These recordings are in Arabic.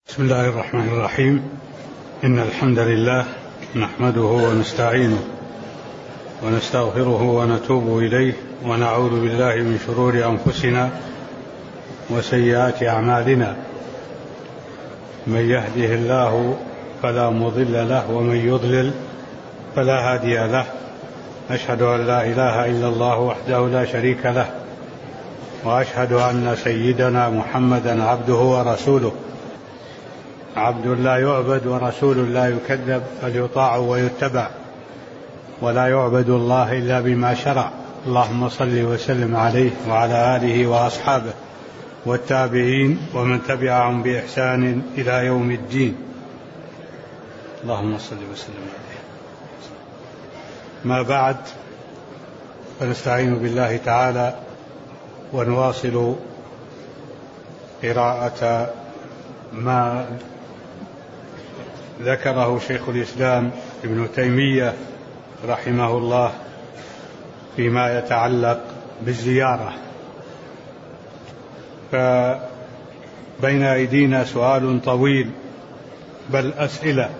بسم الله الرحمن الرحيم. إن الحمد لله نحمده ونستعينه ونستغفره ونتوب إليه ونعوذ بالله من شرور أنفسنا وسيئات أعمالنا. من يهده الله فلا مضل له ومن يضلل فلا هادي له. أشهد أن لا إله إلا الله وحده لا شريك له، وأشهد أن سيدنا محمدا عبده ورسوله، عبد لا يعبد ورسول لا يكذب، فليطاع ويتبع، ولا يعبد الله إلا بما شرع. اللهم صل وسلم عليه وعلى آله وأصحابه والتابعين ومن تبعهم بإحسان إلى يوم الدين. اللهم صل وسلم عليه. ما بعد، فنستعين بالله تعالى ونواصل قراءة ما ذكره شيخ الإسلام ابن تيمية رحمه الله فيما يتعلق بالزيارة. فبين أيدينا سؤال طويل بل أسئلة،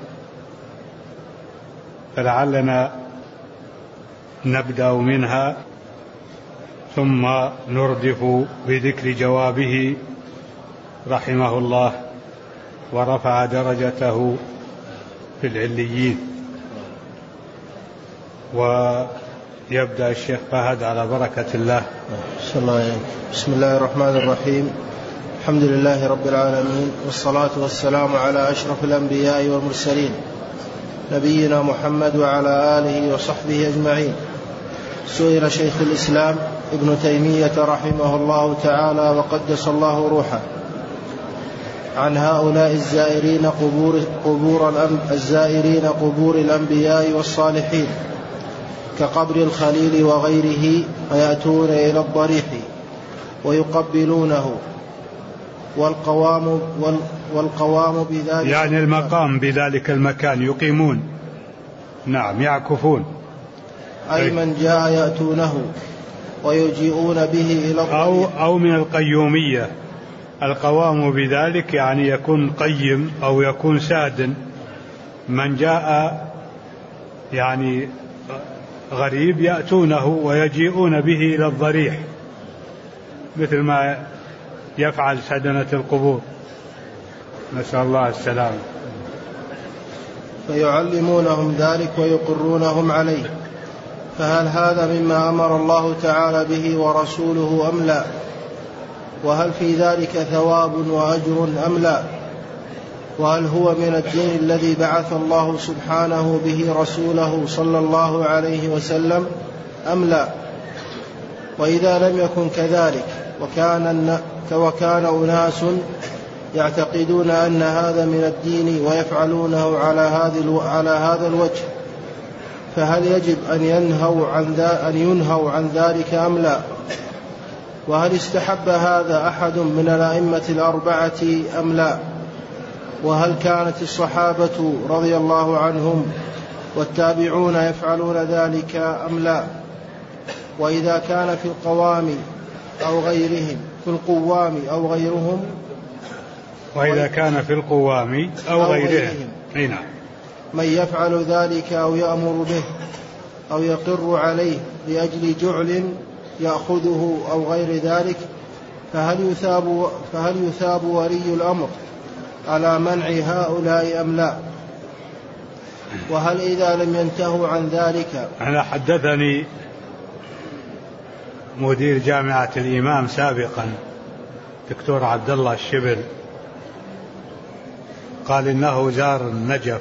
فلعلنا نبدأ منها ثم نردف بذكر جوابه رحمه الله ورفع درجته في العليين. ويبدأ الشيخ فهد على بركة الله. بسم الله الرحمن الرحيم. الحمد لله رب العالمين، والصلاة والسلام على أشرف الأنبياء والمرسلين، نبينا محمد وعلى آله وصحبه أجمعين. سئل شيخ الإسلام ابن تيمية رحمه الله تعالى وقدس الله روحه عن هؤلاء الزائرين قبور الأنبياء والصالحين كقبر الخليل وغيره، ويأتون إلى الضريح ويقبلونه، والقوام بذلك، يعني المقام بذلك المكان يقيمون، نعم، يعكفون، أي من جاء يأتونه ويجيئون به إلى الضريح. أو من القيومية. القوام بذلك يعني يكون قيم أو يكون ساد. من جاء يعني غريب يأتونه ويجيئون به إلى الضريح، مثل ما يفعل سدنة القبور، نسأل الله السلامة. فيعلمونهم ذلك ويقرونهم عليه. فهل هذا مما أمر الله تعالى به ورسوله أم لا؟ وهل في ذلك ثواب وأجر أم لا؟ وهل هو من الدين الذي بعث الله سبحانه به رسوله صلى الله عليه وسلم أم لا؟ وإذا لم يكن كذلك وكان أناس يعتقدون أن هذا من الدين ويفعلونه على هذا الوجه، فهل يجب أن ينهوا عن ذلك أم لا؟ وهل استحب هذا أحد من الأئمة الأربعة أم لا؟ وهل كانت الصحابة رضي الله عنهم والتابعون يفعلون ذلك أم لا؟ وإذا كان في القوام أو غيرهم وإذا كان في القوام أو غيرهم من يفعل ذلك أو يأمر به أو يقر عليه لأجل جعل يأخذه أو غير ذلك، فهل يثاب ولي الأمر على منع هؤلاء أم لا؟ وهل إذا لم ينتهوا عن ذلك؟ أنا حدثني مدير جامعة الإمام سابقا دكتور عبد الله الشبل، قال إنه زار النجف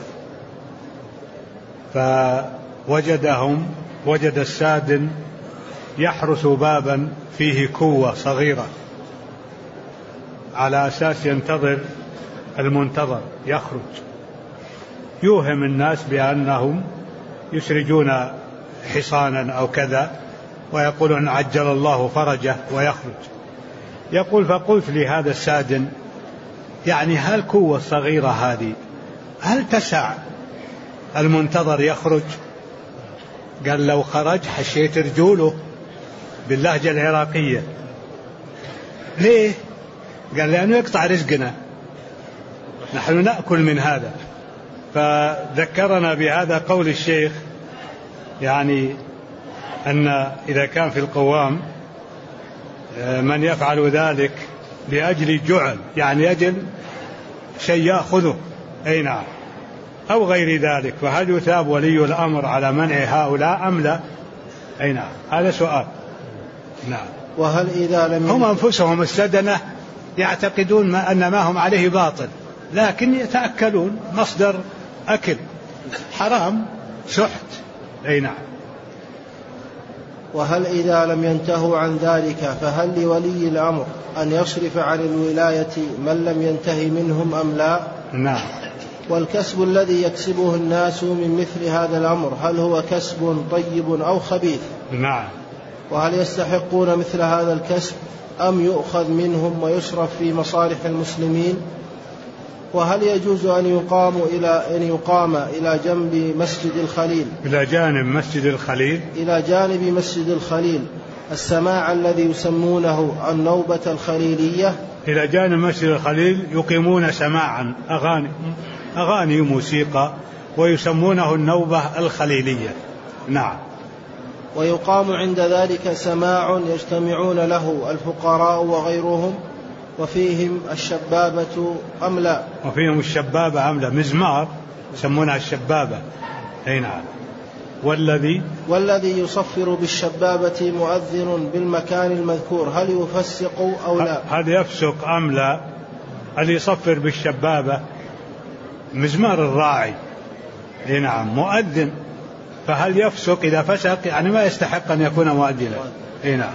وجد السادن يحرس بابا فيه كوة صغيرة على أساس ينتظر المنتظر يخرج، يوهم الناس بأنهم يسرجون حصانا أو كذا ويقولون عجل الله فرجه ويخرج. يقول فقلت لهذا السادن يعني هالكوة الصغيرة هذه هل تسع المنتظر يخرج؟ قال لو خرج حشيت رجوله باللهجة العراقية. ليه؟ قال لأنه يقطع رزقنا. نحن نأكل من هذا. فذكرنا بهذا قول الشيخ، يعني أن إذا كان في القوام من يفعل ذلك لأجل جعل، يعني أجل شيء يأخذه، أي نعم، أو غير ذلك، فهل يثاب ولي الأمر على منع هؤلاء أم لا؟ أي نعم، هذا سؤال. نعم. وهل إذا لم هم أنفسهم السدنة يعتقدون أن ما هم عليه باطل، لكن يتأكلون، مصدر أكل حرام، سحت. أي نعم. وهل إذا لم ينتهوا عن ذلك فهل لولي الأمر أن يصرف عن الولاية من لم ينتهي منهم أم لا؟ نعم. والكسب الذي يكسبه الناس من مثل هذا الأمر هل هو كسب طيب أو خبيث؟ نعم. وهل يستحقون مثل هذا الكسب أم يؤخذ منهم ويصرف في مصالح المسلمين؟ وهل يجوز أن يقام إلى جنب مسجد الخليل، إلى جانب مسجد الخليل، إلى جانب مسجد الخليل السماع الذي يسمونه النوبة الخليلية؟ إلى جانب مسجد الخليل يقيمون سماعا أغاني موسيقى ويسمونه النوبة الخليلية. نعم. ويقام عند ذلك سماع يجتمعون له الفقراء وغيرهم وفيهم الشبابة أم لا؟ وفيهم الشبابة أم لا، مزمار يسمونها الشبابة. أي نعم. والذي يصفر بالشبابة مؤذن بالمكان المذكور هل يفسق أو لا؟ هل يفسق أم لا؟ هل يصفر بالشبابة مزمار الراعي. أي نعم، مؤذن، فهل يفسق؟ إذا فسق يعني ما يستحق أن يكون مؤذنا. أي نعم.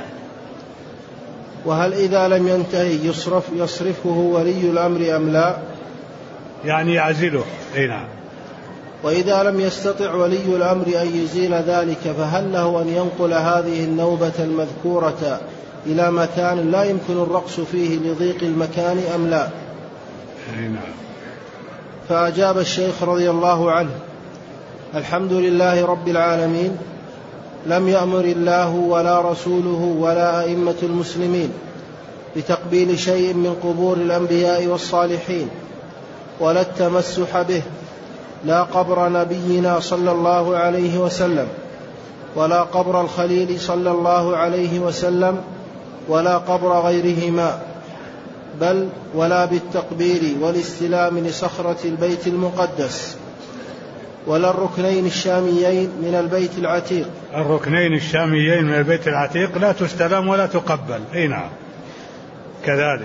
وهل إذا لم ينتهي يصرفه ولي الأمر أم لا؟ يعني يعزله. أي نعم. وإذا لم يستطع ولي الأمر أن يزيل ذلك فهل له أن ينقل هذه النوبة المذكورة إلى مكان لا يمكن الرقص فيه لضيق المكان أم لا؟ أي نعم. فأجاب الشيخ رضي الله عنه: الحمد لله رب العالمين، لم يأمر الله ولا رسوله ولا أئمة المسلمين بتقبيل شيء من قبور الأنبياء والصالحين ولا التمسح به، لا قبر نبينا صلى الله عليه وسلم ولا قبر الخليل صلى الله عليه وسلم ولا قبر غيرهما، بل ولا بالتقبيل والاستلام لصخرة البيت المقدس ولا الركنين الشاميين من البيت العتيق. الركنين الشاميين من البيت العتيق لا تستلم ولا تقبل. أي نعم، كذلك.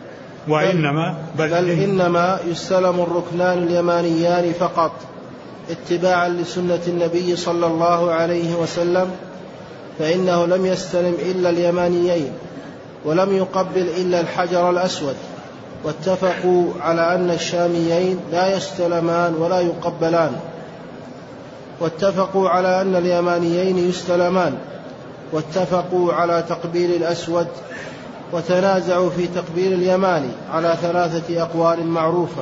بل إنما يستلم الركنان اليمانيان فقط اتباعا لسنة النبي صلى الله عليه وسلم، فإنه لم يستلم إلا اليمانيين ولم يقبل إلا الحجر الأسود، واتفقوا على أن الشاميين لا يستلمان ولا يقبلان، واتفقوا على أن اليمانيين يستلمان، واتفقوا على تقبيل الأسود، وتنازعوا في تقبيل اليماني على 3 أقوال معروفة: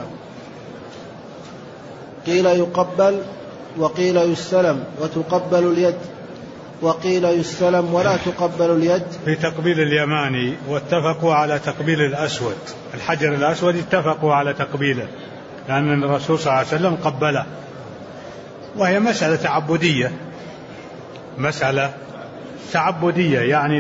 قيل يقبل، وقيل يستلم وتقبل اليد، وقيل يستلم ولا تقبل اليد في تقبيل اليماني، واتفقوا على تقبيل الأسود، الحجر الأسود اتفقوا على تقبيله لأن الرسول صلى الله عليه وسلم قبله، وهي مسألة تعبدية، مسألة تعبدية، يعني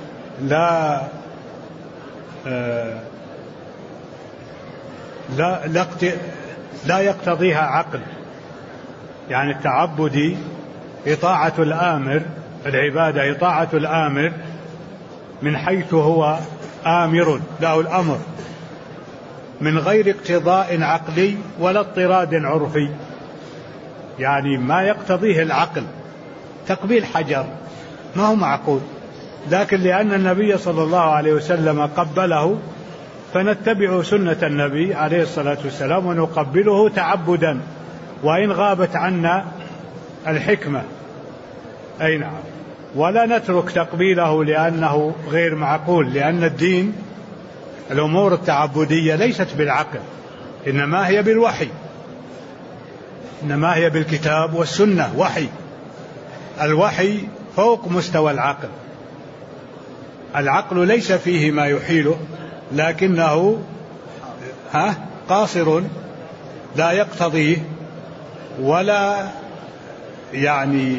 لا يقتضيها عقل. يعني التعبدي إطاعة الآمر، العبادة إطاعة الآمر من حيث هو آمر له الأمر من غير اقتضاء عقلي ولا اضطراد عرفي، يعني ما يقتضيه العقل. تقبيل حجر ما هو معقول، لكن لأن النبي صلى الله عليه وسلم قبله فنتبع سنة النبي عليه الصلاة والسلام ونقبله تعبدا وإن غابت عنا الحكمة. أي نعم. ولا نترك تقبيله لأنه غير معقول، لأن الدين الأمور التعبدية ليست بالعقل، إنما هي بالوحي، إنما هي بالكتاب والسنة، وحي. الوحي فوق مستوى العقل، العقل ليس فيه ما يحيله، لكنه قاصر لا يقتضيه ولا يعني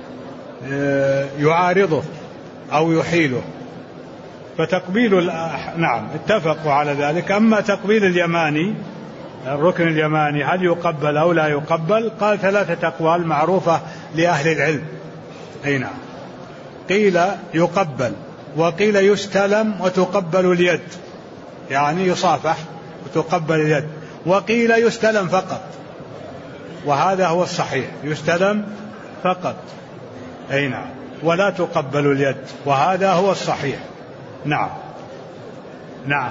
يعارضه أو يحيله. فتقبيل نعم اتفقوا على ذلك. أما تقبيل اليماني الركن اليماني هل يقبل أو لا يقبل؟ قال 3 أقوال معروفة لأهل العلم. أي نعم، قيل يقبل، وقيل يستلم وتقبل اليد، يعني يصافح وتقبل اليد، وقيل يستلم فقط، وهذا هو الصحيح، يستلم فقط. أي نعم، ولا تقبل اليد، وهذا هو الصحيح. نعم نعم.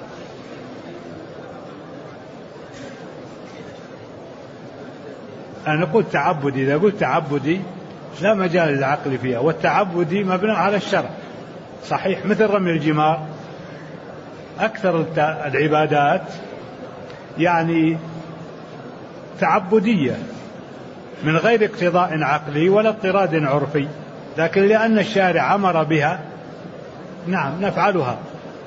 أنا قلت تعبدي، إذا قلت تعبدي لا مجال للعقل فيها، والتعبدي مبني على الشرع صحيح، مثل رمي الجمار. أكثر العبادات يعني تعبدية من غير اقتضاء عقلي ولا اضطراد عرفي، لكن لأن الشارع أمر بها نعم نفعلها.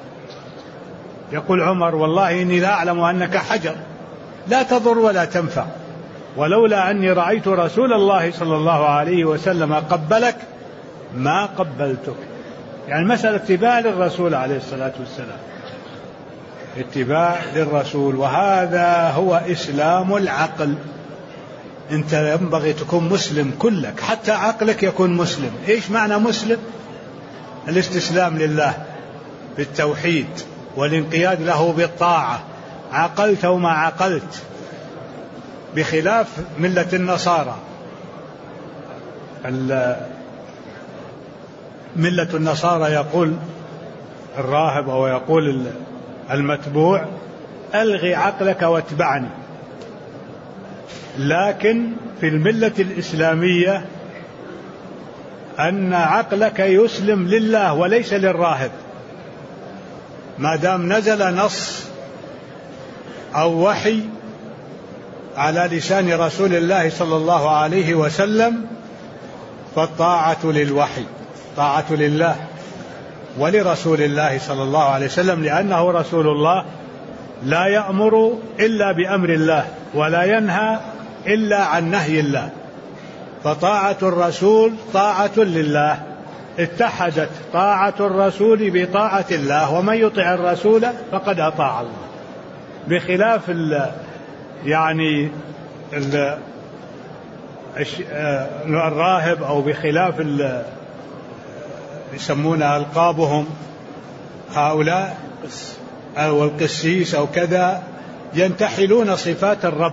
يقول عمر: والله إني لا أعلم أنك حجر لا تضر ولا تنفع، ولولا أني رأيت رسول الله صلى الله عليه وسلم قبلك ما قبلتك. يعني مسألة اتباع للرسول عليه الصلاة والسلام، اتباع للرسول، وهذا هو إسلام العقل. أنت ينبغي تكون مسلم كلك، حتى عقلك يكون مسلم. إيش معنى مسلم؟ الاستسلام لله بالتوحيد والانقياد له بالطاعة، عقلت وما عقلت، بخلاف ملة النصارى. ملة النصارى يقول الراهب أو يقول المتبوع: ألغي عقلك واتبعني. لكن في الملة الإسلامية أن عقلك يسلم لله وليس للراهب، ما دام نزل نص أو وحي على لسان رسول الله صلى الله عليه وسلم، فالطاعة للوحي، طاعة لله ولرسول الله صلى الله عليه وسلم، لأنه رسول الله لا يأمر إلا بأمر الله ولا ينهى إلا عن نهي الله، فطاعة الرسول طاعة لله. اتحدت طاعة الرسول بطاعة الله، ومن يطع الرسول فقد أطاع الله، بخلاف الراهب، أو بخلاف يسمونها ألقابهم هؤلاء أو القسيس أو كذا، ينتحلون صفات الرب.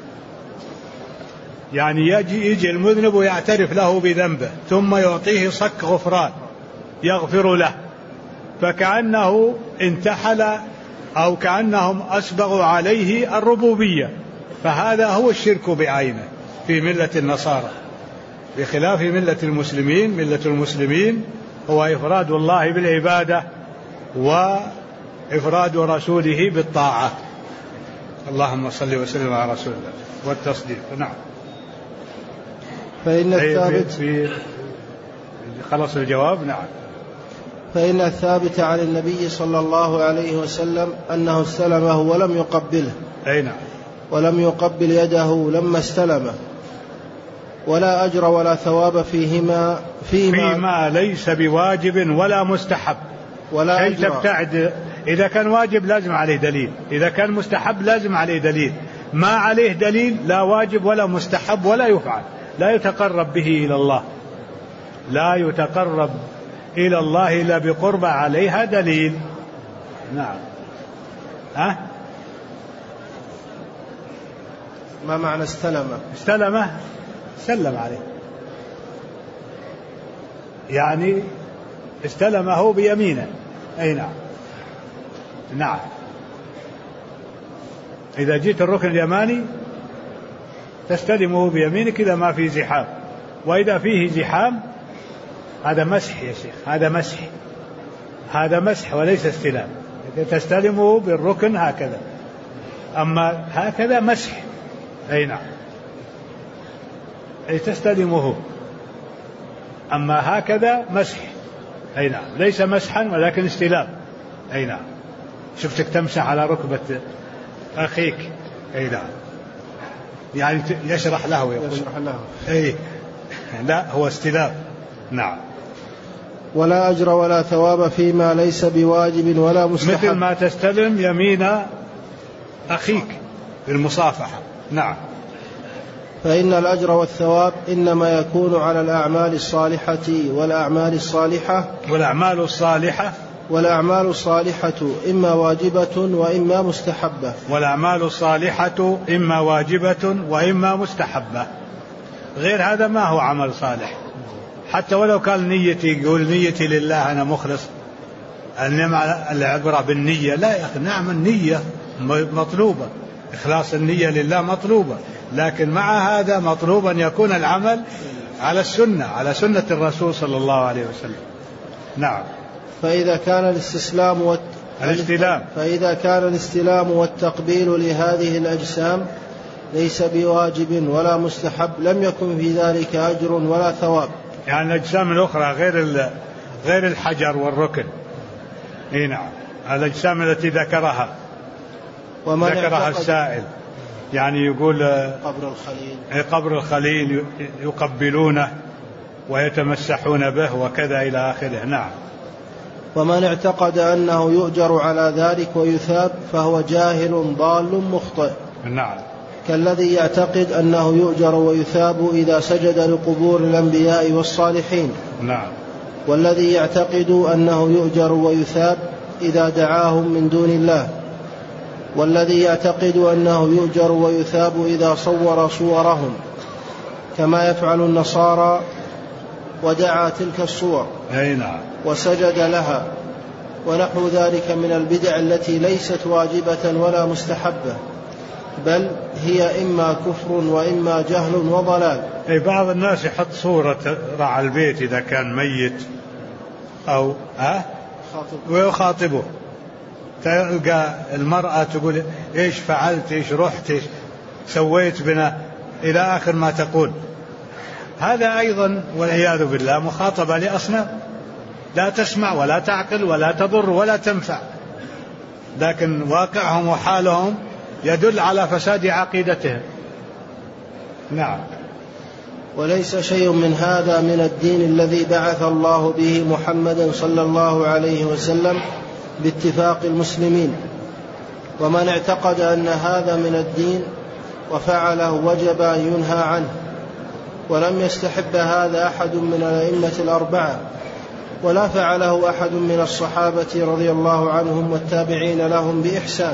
يعني يجي المذنب ويعترف له بذنبه ثم يعطيه صك غفران يغفر له، فكأنه انتحل أو كأنهم أسبغوا عليه الربوبية، فهذا هو الشرك بعينه في ملة النصارى، بخلاف ملة المسلمين. ملة المسلمين هو إفراد الله بالعبادة وإفراد رسوله بالطاعة. اللهم صل وسلم على رسول الله والتصديق. نعم. فإن الثابت في خلص الجواب. نعم. فإن الثابت عن النبي صلى الله عليه وسلم أنه استلمه ولم يقبله. أي نعم. ولم يقبل يده لما استلمه، ولا أجر ولا ثواب فيما ليس بواجب ولا مستحب، ولا أجر. تبتعد، إذا كان واجب لازم عليه دليل، إذا كان مستحب لازم عليه دليل، ما عليه دليل لا واجب ولا مستحب ولا يفعل، لا يتقرب به إلى الله، لا يتقرب إلى الله إلا بقرب عليها دليل. نعم. ما معنى استلمه؟ سلم عليه، يعني استلمه بيمينه. أي نعم. نعم. إذا جيت الركن اليماني تستلمه بيمينك إذا ما في زحام، وإذا فيه زحام هذا مسح يا شيخ، هذا مسح وليس استلام. تستلمه بالركن هكذا، أما هكذا مسح. أي نعم. أي تستلمه، أما هكذا مسح. أي نعم، ليس مسحا ولكن استلام. أي نعم. شفتك تمسح على ركبة أخيك. أي نعم. يعني يشرح له يقول يشرح له. أي لا هو استلام. نعم. ولا أجر ولا ثواب فيما ليس بواجب ولا مستحب، مثل ما تستلم يمين أخيك بالمصافحة. نعم. فإن الأجر والثواب إنما يكون على الأعمال الصالحة والأعمال الصالحة إما واجبة وإما مستحبة. والأعمال الصالحة إما واجبة وإما مستحبة، غير هذا ما هو عمل صالح. حتى ولو كان نيتي يقول نيتي لله أنا مخلص، العبرة بالنية. لا يا أخي، نعم النية مطلوبة، إخلاص النية لله مطلوبة، لكن مع هذا مطلوب أن يكون العمل على السنة، على سنة الرسول صلى الله عليه وسلم. نعم. فإذا كان الاستلام والتقبيل لهذه الأجسام ليس بواجب ولا مستحب لم يكن في ذلك أجر ولا ثواب. يعني الأجسام الأخرى غير الحجر والركن. نعم، الأجسام التي ذكرها السائل، يعني يقول قبر الخليل يقبلونه ويتمسحون به وكذا إلى آخره. نعم. ومن اعتقد أنه يؤجر على ذلك ويثاب فهو جاهل ضال مخطئ. نعم. كالذي يعتقد أنه يؤجر ويثاب إذا سجد لقبور الأنبياء والصالحين. نعم. والذي يعتقد أنه يؤجر ويثاب إذا دعاهم من دون الله. والذي يعتقد أنه يؤجر ويثاب إذا صور صورهم كما يفعل النصارى ودعا تلك الصور وسجد لها ونحو ذلك من البدع التي ليست واجبة ولا مستحبة، بل هي إما كفر وإما جهل وضلال. بعض الناس يحط صورة رعى البيت إذا كان ميت أو ويخاطبه، تلقى المرأة تقول إيش فعلت، إيش رحت، إيش سويت بنا، إلى آخر ما تقول. هذا أيضا والعياذ بالله مخاطبة لأصنام لا تسمع ولا تعقل ولا تضر ولا تنفع، لكن واقعهم وحالهم يدل على فساد عقيدتهم. نعم. وليس شيء من هذا من الدين الذي بعث الله به محمدا صلى الله عليه وسلم باتفاق المسلمين. ومن اعتقد أن هذا من الدين وفعله وجب أن ينهى عنه، ولم يستحب هذا أحد من الأئمة الأربعة، ولا فعله أحد من الصحابة رضي الله عنهم والتابعين لهم بإحسان.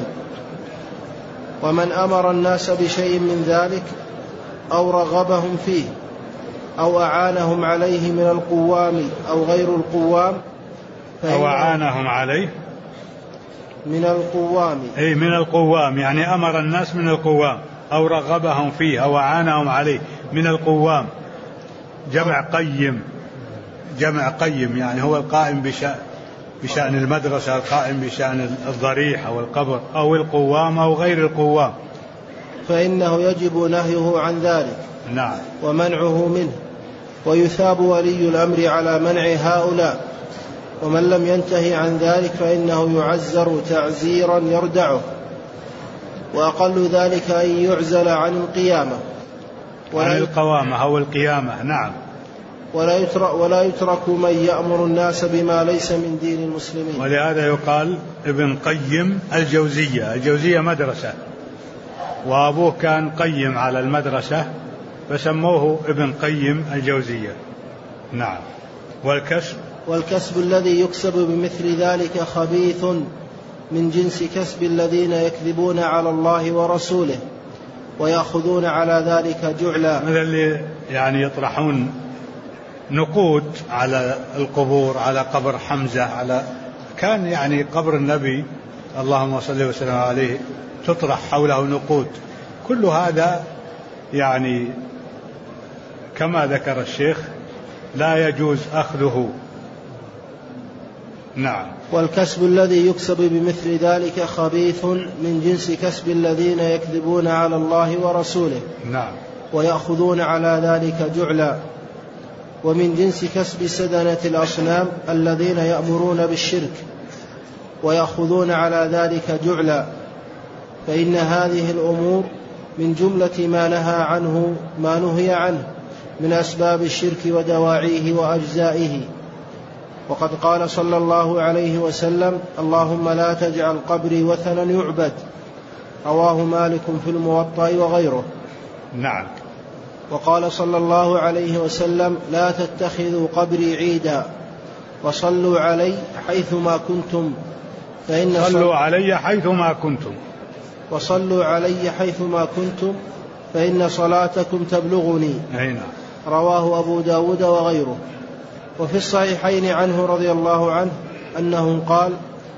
ومن أمر الناس بشيء من ذلك أو رغبهم فيه أو أعانهم عليه من القوام أو غير القوام، أو أعانهم عليه من القوام، أي من القوام، يعني أمر الناس من القوام، أو رغبهم فيه أو أعانهم عليه من القوام. جمع قيم يعني هو القائم بشأن المدرسة، القائم بشأن الضريح أو القبر، أو القوام أو غير القوام، فإنه يجب نهيه عن ذلك. نعم. ومنعه منه، ويثاب ولي الأمر على منع هؤلاء. ومن لم ينتهي عن ذلك فإنه يعزر تعزيرا يردعه، وأقل ذلك أن يعزل عن القيامة عن القوامة أو القيامة. نعم. ولا يترك من يأمر الناس بما ليس من دين المسلمين. ولهذا يقال ابن قيم الجوزية مدرسة، وأبوه كان قيم على المدرسة فسموه ابن قيم الجوزية. نعم. والكسب الذي يكسب بمثل ذلك خبيث من جنس كسب الذين يكذبون على الله ورسوله ويأخذون على ذلك جعلا، مثل اللي يعني يطرحون نقود على القبور، على قبر حمزة، كان يعني قبر النبي اللهم صل وسلم عليه تطرح حوله نقود. كل هذا يعني كما ذكر الشيخ لا يجوز أخذه. نعم. والكسب الذي يكسب بمثل ذلك خبيث من جنس كسب الذين يكذبون على الله ورسوله. نعم. ويأخذون على ذلك جعلا، ومن جنس كسب سدنة الأصنام الذين يأمرون بالشرك ويأخذون على ذلك جعلا. فإن هذه الأمور من جملة ما نهي عنه من أسباب الشرك ودواعيه وأجزائه. وقد قال صلى الله عليه وسلم: اللهم لا تجعل قبري وثنا يعبد. رواه مالك في الموطأ وغيره. نعم. وقال صلى الله عليه وسلم: لا تتخذوا قبري عيدا وصلوا علي حيثما كنتم وصلوا علي حيثما كنتم فإن صلاتكم تبلغني. رواه أبو داود وغيره. وفي الصحيحين عنه رضي الله عنه أنه قال: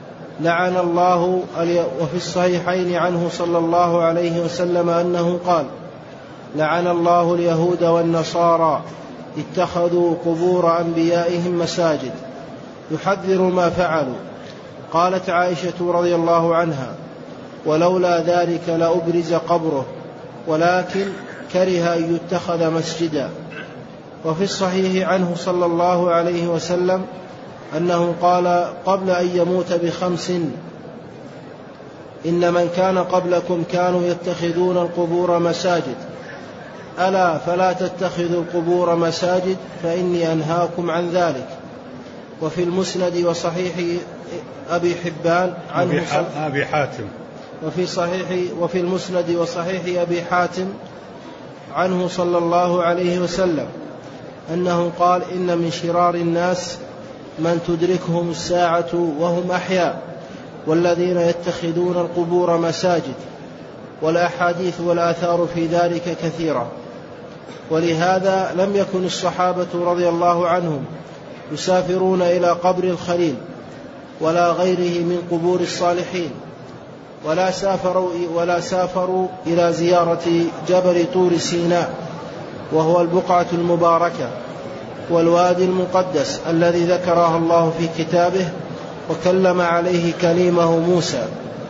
وفي الصحيحين عنه صلى الله عليه وسلم أنه قال: لعن الله اليهود والنصارى اتخذوا قبور أنبيائهم مساجد، يحذر ما فعلوا. قالت عائشة رضي الله عنها: ولولا ذلك لأبرز قبره ولكن كره أن يتخذ مسجدا. وفي الصحيح عنه صلى الله عليه وسلم أنه قال قبل أن يموت ب5: إن من كان قبلكم كانوا يتخذون القبور مساجد، ألا فلا تتخذوا القبور مساجد فإني أنهاكم عن ذلك. وفي المسند وصحيح أبي حبان عنه أبي حاتم وفي المسند وصحيح أبي حاتم عنه صلى الله عليه وسلم أنه قال: إن من شرار الناس من تدركهم الساعة وهم أحياء، والذين يتخذون القبور مساجد. والأحاديث والآثار في ذلك كثيرة. ولهذا لم يكن الصحابة رضي الله عنهم يسافرون إلى قبر الخليل ولا غيره من قبور الصالحين، ولا سافروا إلى زيارة جبل طور سيناء، وهو البقعة المباركة والوادي المقدس الذي ذكره الله في كتابه وكلم عليه كليمه موسى.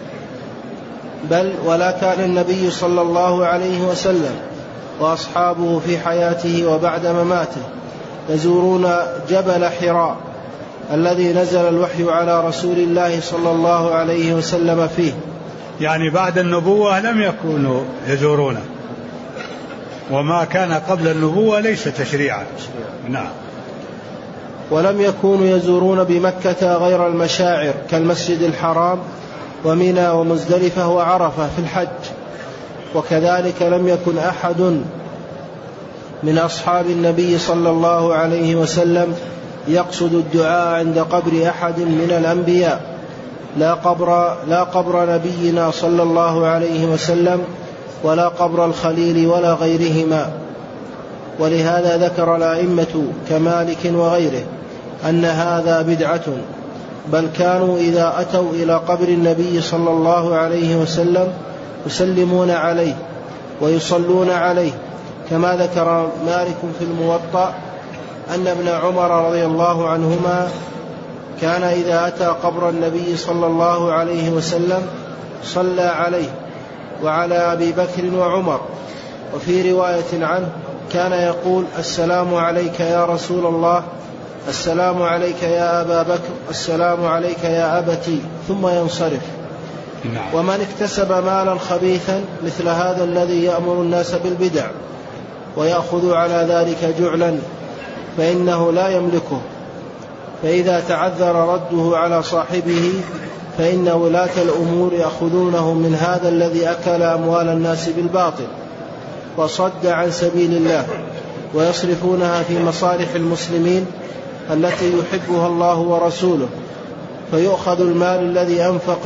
بل ولا كان النبي صلى الله عليه وسلم وأصحابه في حياته وبعد مماته يزورون جبل حراء الذي نزل الوحي على رسول الله صلى الله عليه وسلم فيه. يعني بعد النبوة لم يكونوا يزورونه، وما كان قبل النبوة ليس تشريعا. نعم. ولم يكونوا يزورون بمكة غير المشاعر كالمسجد الحرام ومنى ومزدلفة وعرفة في الحج. وكذلك لم يكن أحد من أصحاب النبي صلى الله عليه وسلم يقصد الدعاء عند قبر أحد من الأنبياء، لا قبر نبينا صلى الله عليه وسلم ولا قبر الخليل ولا غيرهما. ولهذا ذكر الأئمة كمالك وغيره أن هذا بدعة، بل كانوا إذا أتوا إلى قبر النبي صلى الله عليه وسلم يسلمون عليه ويصلون عليه، كما ذكر مالك في الموطأ أن ابن عمر رضي الله عنهما كان إذا أتى قبر النبي صلى الله عليه وسلم صلى عليه وعلى أبي بكر وعمر. وفي رواية عنه كان يقول: السلام عليك يا رسول الله، السلام عليك يا أبا بكر، السلام عليك يا أبتي، ثم ينصرف. ومن اكتسب مالا خبيثا مثل هذا الذي يأمر الناس بالبدع ويأخذ على ذلك جعلا فإنه لا يملكه، فإذا تعذر رده على صاحبه فإن ولاة الأمور يأخذونه من هذا الذي أكل أموال الناس بالباطل وصد عن سبيل الله، ويصرفونها في مصالح المسلمين التي يحبها الله ورسوله، فيؤخذ المال الذي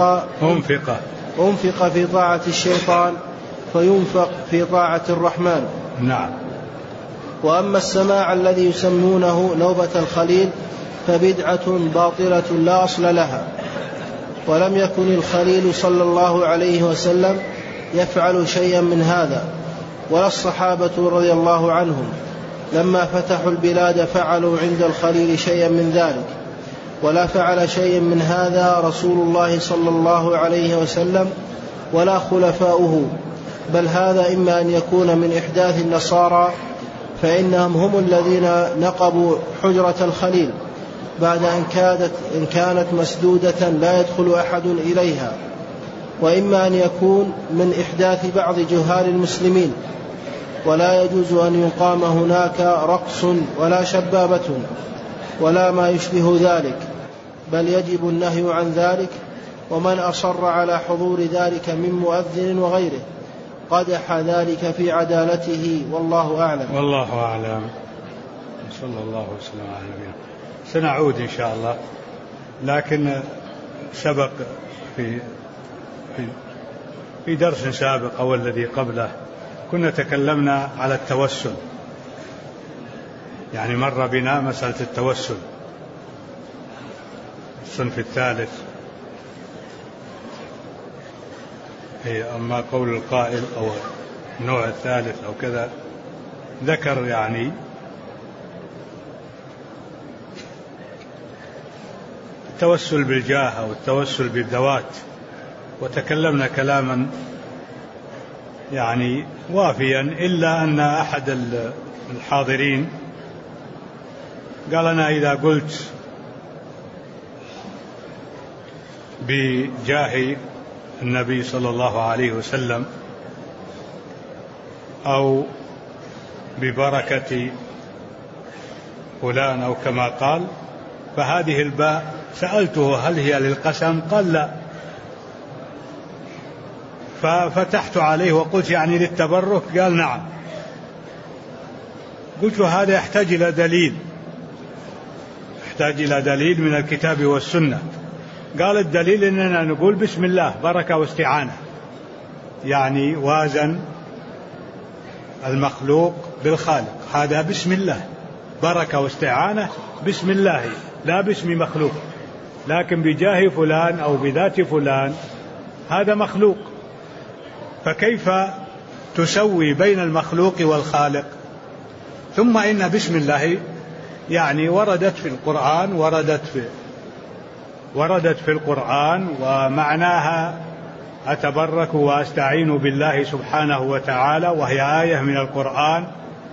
أنفق في طاعة الشيطان فينفق في طاعة الرحمن. نعم. وأما السماع الذي يسمونه نوبة الخليل فبدعة باطلة لا أصل لها، ولم يكن الخليل صلى الله عليه وسلم يفعل شيئا من هذا، ولا الصحابة رضي الله عنهم لما فتحوا البلاد فعلوا عند الخليل شيئا من ذلك، ولا فعل شيئا من هذا رسول الله صلى الله عليه وسلم ولا خلفاؤه، بل هذا إما أن يكون من إحداث النصارى، فإنهم هم الذين نقبوا حجرة الخليل بعد أن كانت مسدودة لا يدخل أحد إليها، وإما أن يكون من إحداث بعض جهال المسلمين، ولا يجوز أن يقام هناك رقص ولا شبابة ولا ما يشبه ذلك، بل يجب النهي عن ذلك. ومن أصر على حضور ذلك من مؤذن وغيره قدح ذلك في عدالته، والله أعلم. والله أعلم. صلى الله وسلم على نبينا. سنعود إن شاء الله، لكن سبق في درس سابق أو الذي قبله كنا تكلمنا على التوسل، يعني مر بنا مسألة التوسل الصنف الثالث. أما قول القائل أو النوع الثالث أو كذا ذكر يعني التوسل بالجاه أو التوسل بالذوات، وتكلمنا كلاما يعني وافيا، إلا أن أحد الحاضرين قال أنا إذا قلت بجاه النبي صلى الله عليه وسلم أو ببركة فلان أو كما قال، فهذه الباء سألته هل هي للقسم؟ قال لا. ففتحت عليه وقلت يعني للتبرك؟ قال نعم. قلت هذا يحتاج إلى دليل، يحتاج إلى دليل من الكتاب والسنة. قال الدليل إننا نقول بسم الله بركة واستعانة، يعني وازن المخلوق بالخالق، هذا بسم الله بركة واستعانة بسم الله لا باسم مخلوق. لكن بجاه فلان أو بذات فلان هذا مخلوق، فكيف تسوي بين المخلوق والخالق؟ ثم إن بسم الله يعني وردت في القرآن، وردت في القرآن ومعناها أتبرك وأستعين بالله سبحانه وتعالى، وهي آية من القرآن،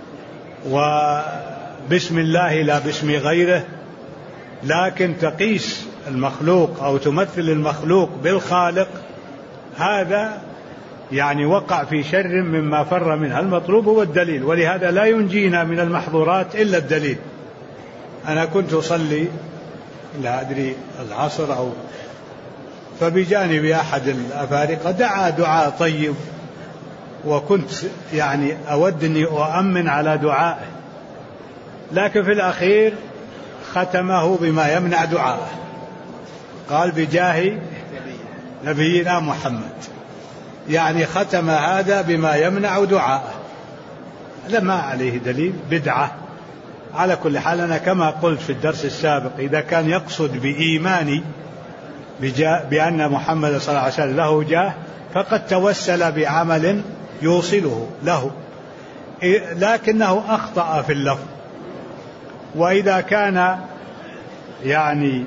وبسم الله لا باسم غيره. لكن تقيس المخلوق أو تمثل المخلوق بالخالق، هذا يعني وقع في شر مما فر منه. المطلوب هو الدليل، ولهذا لا ينجينا من المحظورات إلا الدليل. أنا كنت أصلي لا أدري العصر أو فبجانب أحد الأفارقة دعا دعاء طيب، وكنت يعني أود أني أؤمن على دعائه، لكن في الأخير ختمه بما يمنع دعائه، قال بجاه نبينا محمد، يعني ختم هذا بما يمنع دعائه، لما عليه دليل، بدعة. على كل حال أنا كما قلت في الدرس السابق، إذا كان يقصد بإيماني بأن محمد صلى الله عليه وسلم له جاه فقد توسل بعمل يوصله له، لكنه أخطأ في اللفظ. وإذا كان يعني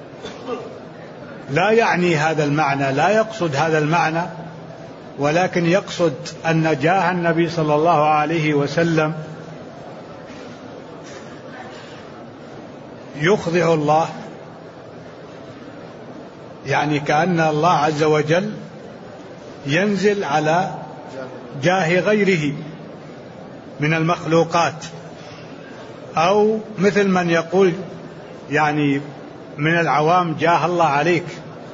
لا يعني هذا المعنى، لا يقصد هذا المعنى، ولكن يقصد أن جاه النبي صلى الله عليه وسلم يخضع الله، يعني كأن الله عز وجل ينزل على جاه غيره من المخلوقات، أو مثل من يقول يعني من العوام جاه الله عليك،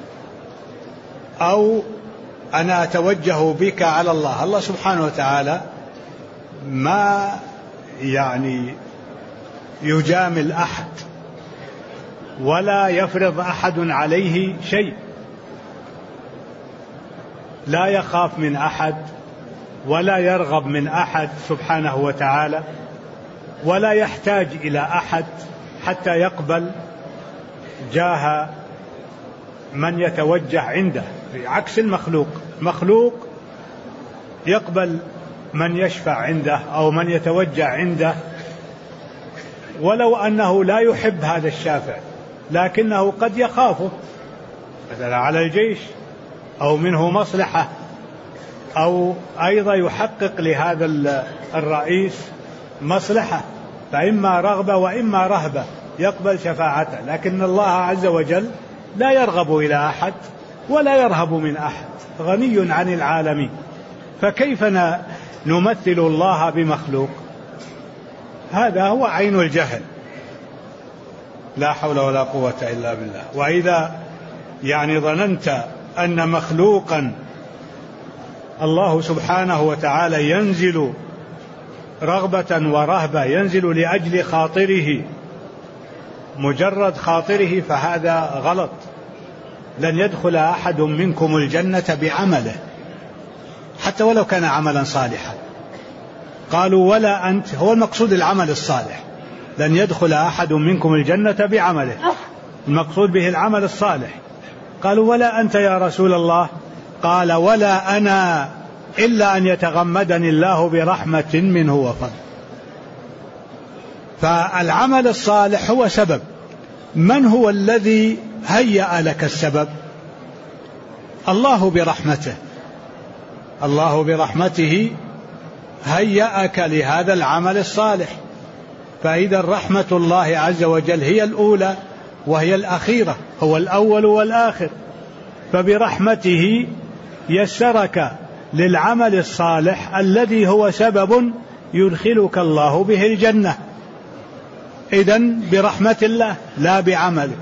أو أنا أتوجه بك على الله. الله سبحانه وتعالى ما يعني يجامل أحد ولا يفرض أحد عليه شيء، لا يخاف من أحد ولا يرغب من أحد سبحانه وتعالى، ولا يحتاج إلى أحد حتى يقبل جاه من يتوجه عنده، عكس المخلوق. مخلوق يقبل من يشفع عنده أو من يتوجه عنده ولو أنه لا يحب هذا الشافع، لكنه قد يخافه مثلا على الجيش أو منه مصلحة، أو أيضا يحقق لهذا الرئيس مصلحة، فإما رغبة وإما رهبة يقبل شفاعته. لكن الله عز وجل لا يرغب إلى أحد ولا يرهب من أحد، غني عن العالمين، فكيف نمثل الله بمخلوق؟ هذا هو عين الجهل، لا حول ولا قوة إلا بالله. وإذا ظننت أن مخلوقا الله سبحانه وتعالى ينزل رغبة ورهبة، ينزل لأجل خاطره، مجرد خاطره، فهذا غلط. لن يدخل أحد منكم الجنة بعمله حتى ولو كان عملا صالحا. قالوا ولا أنت، هو المقصود العمل الصالح. لن يدخل أحد منكم الجنة بعمله، المقصود به العمل الصالح. قالوا ولا أنت يا رسول الله؟ قال ولا أنا إلا أن يتغمدني الله برحمة منه وفضل. فالعمل الصالح هو سبب. من هو الذي هيأ لك السبب؟ الله برحمته، الله برحمته هيأك لهذا العمل الصالح. فإذا رحمة الله عز وجل هي الأولى وهي الأخيرة، هو الأول والآخر، فبرحمته يسرك للعمل الصالح الذي هو سبب يدخلك الله به الجنة. إذن برحمة الله لا بعملك،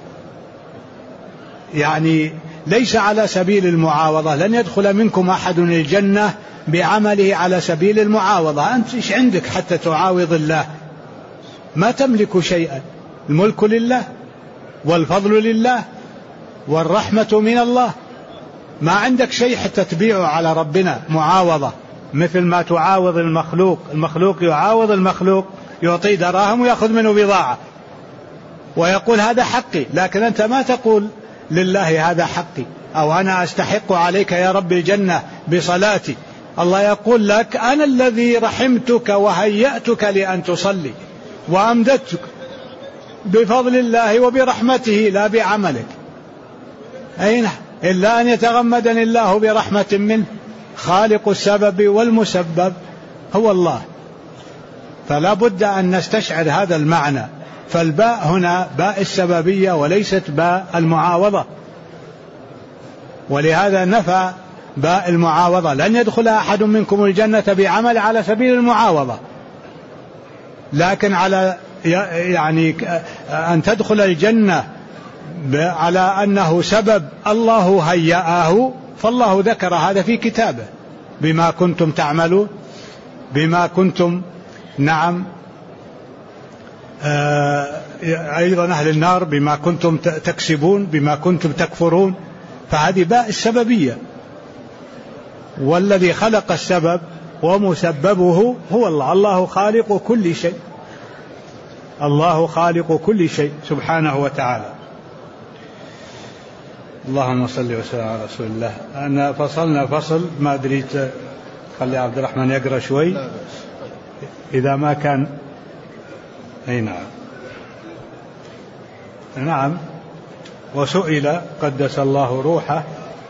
ليس على سبيل المعاوضة. لن يدخل منكم أحد الجنة بعمله على سبيل المعاوضة. أنت إيش عندك حتى تعاوض الله؟ ما تملك شيئا، الملك لله والفضل لله والرحمة من الله. ما عندك شيء حتى تبيعه على ربنا معاوضة، مثل ما تعاوض المخلوق. المخلوق يعاوض المخلوق، يعطي دراهم ويأخذ منه بضاعة ويقول هذا حقي، لكن أنت ما تقول لله هذا حقي، أو أنا أستحق عليك يا رب الجنة بصلاتي. الله يقول لك أنا الذي رحمتك وهيأتك لأن تصلي وأمددتك بفضل الله وبرحمته لا بعملك. أين إلا أن يتغمدني الله برحمة منه. خالق السبب والمسبب هو الله. فلا بد أن نستشعر هذا المعنى. فالباء هنا باء السببية وليست باء المعاوضة، ولهذا نفى باء المعاوضة. لن يدخل أحد منكم الجنة بعمل على سبيل المعاوضة، لكن على أن تدخل الجنة على أنه سبب الله هيأه، فالله ذكر هذا في كتابه: بما كنتم تعملون، بما كنتم أيضا أهل النار بما كنتم تكسبون، بما كنتم تكفرون. فهذه باء السببية، والذي خلق السبب ومسببه هو الله. الله خالق كل شيء، الله خالق كل شيء سبحانه وتعالى. اللهم صل وسلم على رسول الله. أنا فصلنا فصل ما أدري، خلي عبد الرحمن يقرأ شوي إذا ما كان. أي نعم. وسئل قدس الله روحه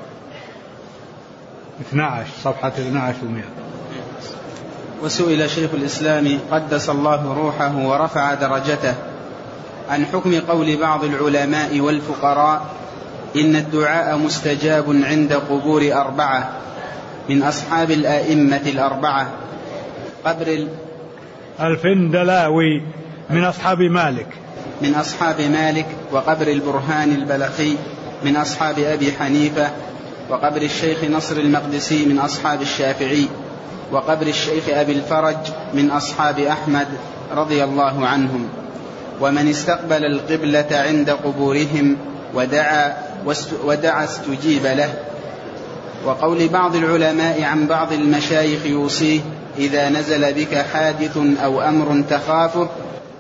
12 صفحة 12 و100. وسئل شيخ الإسلام قدس الله روحه ورفع درجته عن حكم قول بعض العلماء والفقراء إن الدعاء مستجاب عند قبور 4 من أصحاب الآئمة 4: قبر الفندلاوي من أصحاب مالك، من أصحاب مالك، وقبر البرهان البلخي من أصحاب أبي حنيفة، وقبر الشيخ نصر المقدسي من أصحاب الشافعي، وقبر الشيخ أبي الفرج من أصحاب أحمد رضي الله عنهم. ومن استقبل القبلة عند قبورهم ودعا استجيب له. وقول بعض العلماء عن بعض المشايخ يوصيه: إذا نزل بك حادث أو أمر تخافه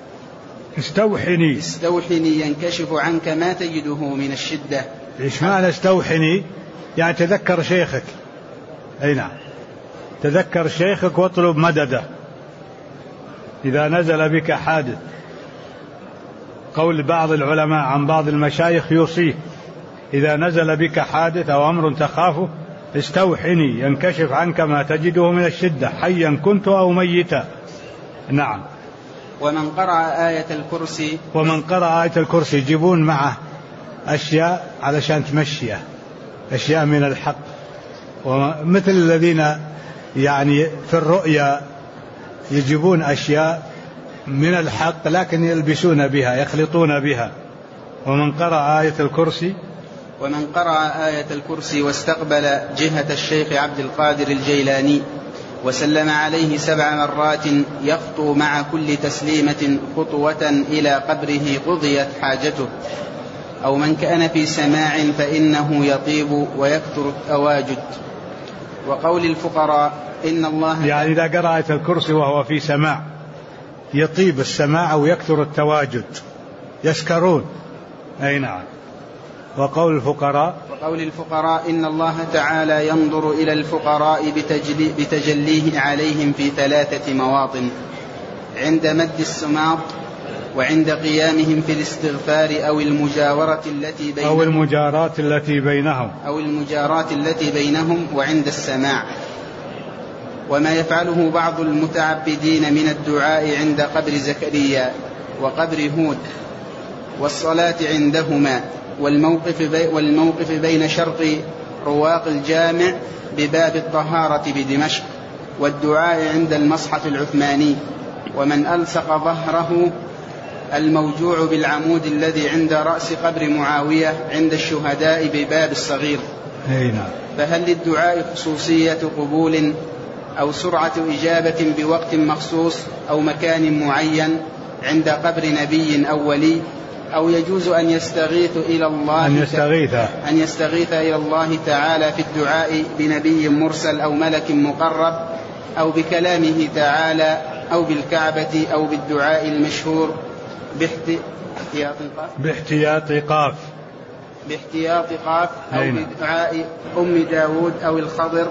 استوحني ينكشف عنك ما تجده من الشدة. إيش معنى استوحني؟ يعني تذكر شيخك. أي نعم، تذكر شيخك واطلب مدده. إذا نزل بك حادث، قول بعض العلماء عن بعض المشايخ يوصيه: إذا نزل بك حادث أو أمر تخافه استوحني ينكشف عنك ما تجده من الشدة، حيا كنت أو ميتا. نعم. ومن قرأ آية الكرسي يجيبون معه أشياء علشان تمشيه. أشياء من الحق، ومثل الذين يعني في الرؤيا يجيبون أشياء من الحق لكن يلبسون بها يخلطون بها. ومن قرأ آية الكرسي واستقبل جهة الشيخ عبد القادر الجيلاني وسلم عليه 7 مرات يخطو مع كل تسليمة خطوة إلى قبره قضيت حاجته. أو من كان في سماع فإنه يطيب ويكثر التواجد. وقول الفقراء إن الله يعني إذا قرأ آية الكرسي وهو في سماع يطيب السماع ويكثر التواجد يسكرون. أي نعم. وقول الفقراء إن الله تعالى ينظر إلى الفقراء بتجليه عليهم في 3 مواطن: عند مد السماط، وعند قيامهم في الاستغفار، أو المجاورات التي بينهم، وعند السماع. وما يفعله بعض المتعبدين من الدعاء عند قبر زكريا وقبر هود، والصلاة عندهما، والموقف بين شرط رواق الجامع بباب الطهارة بدمشق، والدعاء عند المصحف العثماني. ومن ألصق ظهره الموجوع بالعمود الذي عند رأس قبر معاوية عند الشهداء بباب الصغير. فهل للدعاء خصوصية قبول أو سرعة إجابة بوقت مخصوص أو مكان معين عند قبر نبي أو ولي، أو يجوز أن يستغيث إلى الله تعالى في الدعاء بنبي مرسل أو ملك مقرب، أو بكلامه تعالى، أو بالكعبة، أو بالدعاء المشهور باحتياط قاف أو بدعاء أم داود أو الخضر؟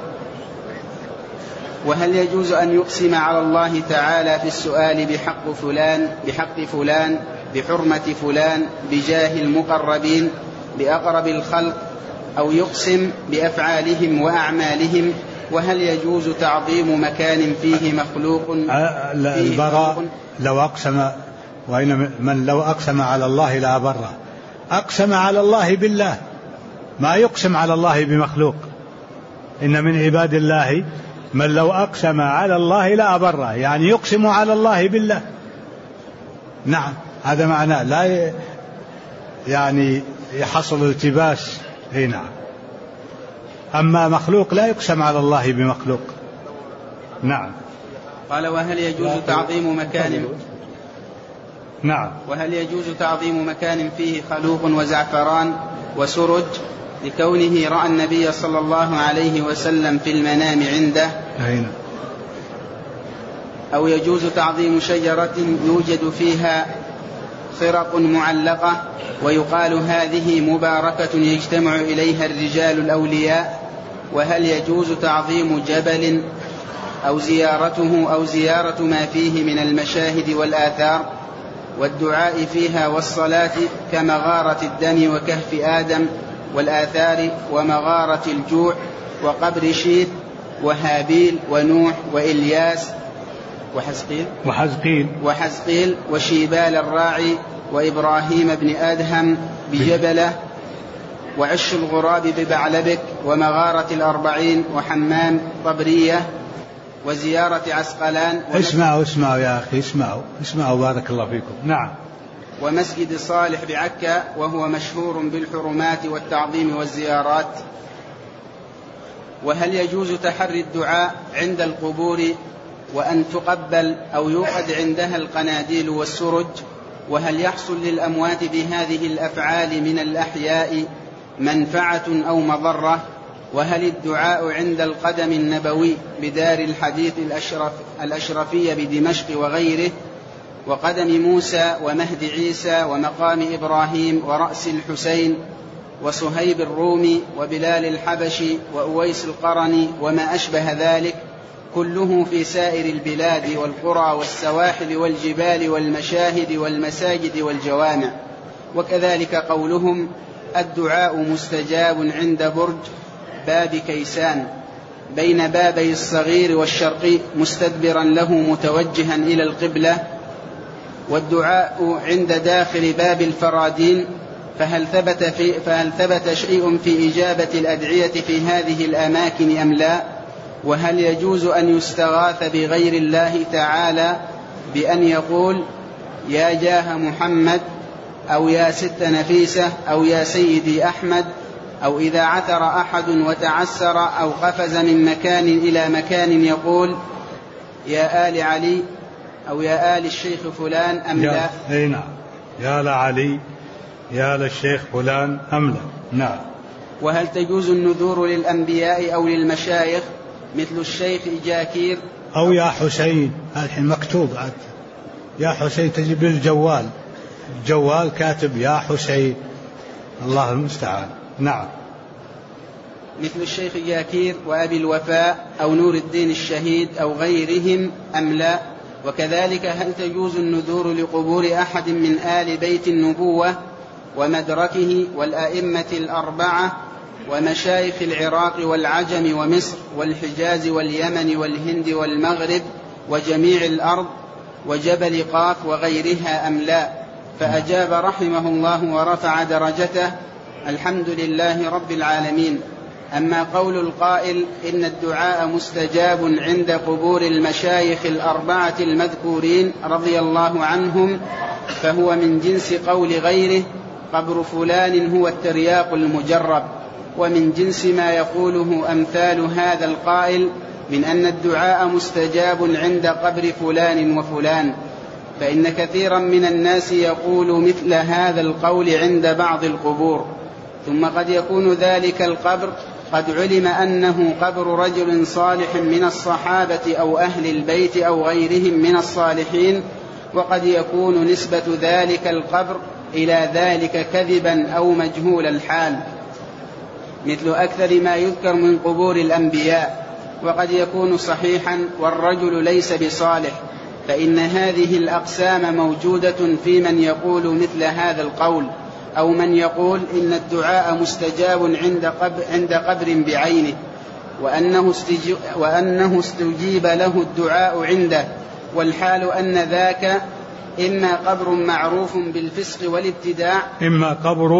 وهل يجوز أن يقسم على الله تعالى في السؤال بحق فلان، بحرمة فلان، بجاه المقربين، بأقرب الخلق، أو يقسم بأفعالهم وأعمالهم؟ وهل يجوز تعظيم مكان فيه مخلوق؟ البراء لو أقسم، وإن من لو أقسم على الله لا أبره. أقسم على الله بالله، ما يقسم على الله بمخلوق. إن من عباد الله من لو أقسم على الله لا أبره، يعني يقسم على الله بالله. نعم، هذا معناه، لا يعني يحصل التباس. نعم. أما مخلوق لا يقسم على الله بمخلوق. نعم. قال: وهل يجوز تعظيم مكان فيه خلوق وزعفران وسرج، لكونه رأى النبي صلى الله عليه وسلم في المنام عنده؟ أو يجوز تعظيم شجرة يوجد فيها خرق معلقة ويقال هذه مباركة يجتمع إليها الرجال الأولياء؟ وهل يجوز تعظيم جبل أو زيارته أو زيارة ما فيه من المشاهد والآثار والدعاء فيها والصلاة، كمغارة الدم وكهف آدم والآثار ومغارة الجوع وقبر شيث وهابيل ونوح وإلياس وحزقيل وشيبال الراعي وإبراهيم بن أدهم بجبلة وعش الغراب ببعلبك ومغارة الأربعين وحمام طبرية وزيارة عسقلان اسمعوا يا أخي، اسمعوا بارك الله فيكم. نعم. ومسجد صالح بعكا، وهو مشهور بالحرمات والتعظيم والزيارات. وهل يجوز تحري الدعاء عند القبور وأن تقبل أو يوقد عندها القناديل والسرج؟ وهل يحصل للأموات بهذه الأفعال من الأحياء منفعة أو مضرة؟ وهل الدعاء عند القدم النبوي بدار الحديث الأشرفية بدمشق وغيره، وقدم موسى ومهد عيسى ومقام إبراهيم ورأس الحسين وصهيب الرومي وبلال الحبشي وأويس القرني وما أشبه ذلك، كله في سائر البلاد والقرى والسواحل والجبال والمشاهد والمساجد والجوامع؟ وكذلك قولهم: الدعاء مستجاب عند برج باب كيسان بين بابي الصغير والشرقي مستدبرا له متوجها إلى القبلة، والدعاء عند داخل باب الفرادين فهل ثبت شيء في إجابة الأدعية في هذه الأماكن أم لا؟ وهل يجوز أن يستغاث بغير الله تعالى بأن يقول يا جاه محمد أو يا ست نفيسة أو يا سيدي أحمد، أو إذا عثر أحد وتعسر أو قفز من مكان إلى مكان يقول يا آل علي أو يا آل الشيخ فلان أم لا؟ نعم، يا لعلي يا للشيخ فلان أم لا. نعم. وهل تجوز النذور للأنبياء أو للمشايخ مثل الشيخ جاكير أو يا حسين؟ الحين مكتوب يا حسين، تجيب الجوال كاتب يا حسين، الله المستعان. نعم. مثل الشيخ جاكير وأبي الوفاء أو نور الدين الشهيد أو غيرهم أم لا؟ وكذلك هل تجوز النذور لقبور أحد من آل بيت النبوة ومدركه والأئمة الأربعة ومشايخ العراق والعجم ومصر والحجاز واليمن والهند والمغرب وجميع الأرض وجبل قاف وغيرها أم لا؟ فأجاب رحمه الله ورفع درجته: الحمد لله رب العالمين. أما قول القائل إن الدعاء مستجاب عند قبور المشايخ الأربعة المذكورين رضي الله عنهم فهو من جنس قول غيره قبر فلان هو الترياق المجرب، ومن جنس ما يقوله أمثال هذا القائل من أن الدعاء مستجاب عند قبر فلان وفلان، فإن كثيرا من الناس يقول مثل هذا القول عند بعض القبور، ثم قد يكون ذلك القبر قد علم أنه قبر رجل صالح من الصحابة أو أهل البيت أو غيرهم من الصالحين، وقد يكون نسبة ذلك القبر إلى ذلك كذبا أو مجهول الحال، مثل أكثر ما يذكر من قبور الأنبياء، وقد يكون صحيحا والرجل ليس بصالح، فإن هذه الأقسام موجودة في من يقول مثل هذا القول، أو من يقول إن الدعاء مستجاب عند قبر بعينه وأنه استجيب له الدعاء عنده، والحال أن ذاك إما قبر معروف بالفسق والابتداع إما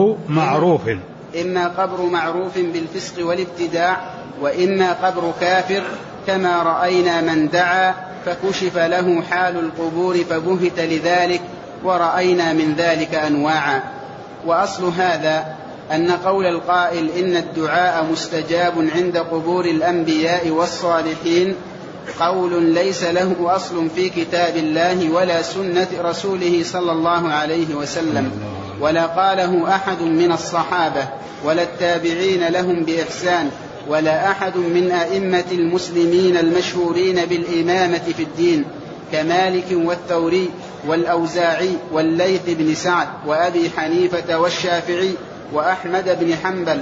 قبر معروف بالفسق والابتداع، وإما قبر كافر، كما رأينا من دعا فكشف له حال القبور فبهت لذلك، ورأينا من ذلك أنواعا. وأصل هذا أن قول القائل إن الدعاء مستجاب عند قبور الأنبياء والصالحين قول ليس له أصل في كتاب الله ولا سنة رسوله صلى الله عليه وسلم، ولا قاله أحد من الصحابة ولا التابعين لهم بإحسان، ولا أحد من أئمة المسلمين المشهورين بالإمامة في الدين كمالك والثوري والأوزاعي والليث بن سعد وأبي حنيفة والشافعي وأحمد بن حنبل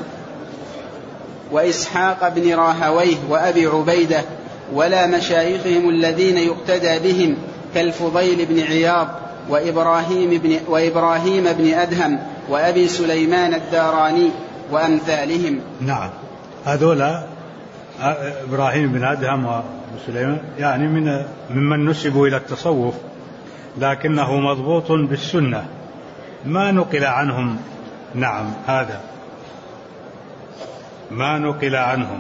وإسحاق بن راهويه وأبي عبيدة، ولا مشايخهم الذين يقتدى بهم كالفضيل بن عياض وإبراهيم بن أدهم وأبي سليمان الداراني وأمثالهم. نعم، هذولا إبراهيم بن أدهم وسليمان يعني ممن نسبوا إلى التصوف، لكنه مضبوط بالسنة ما نقل عنهم. نعم، هذا ما نقل عنهم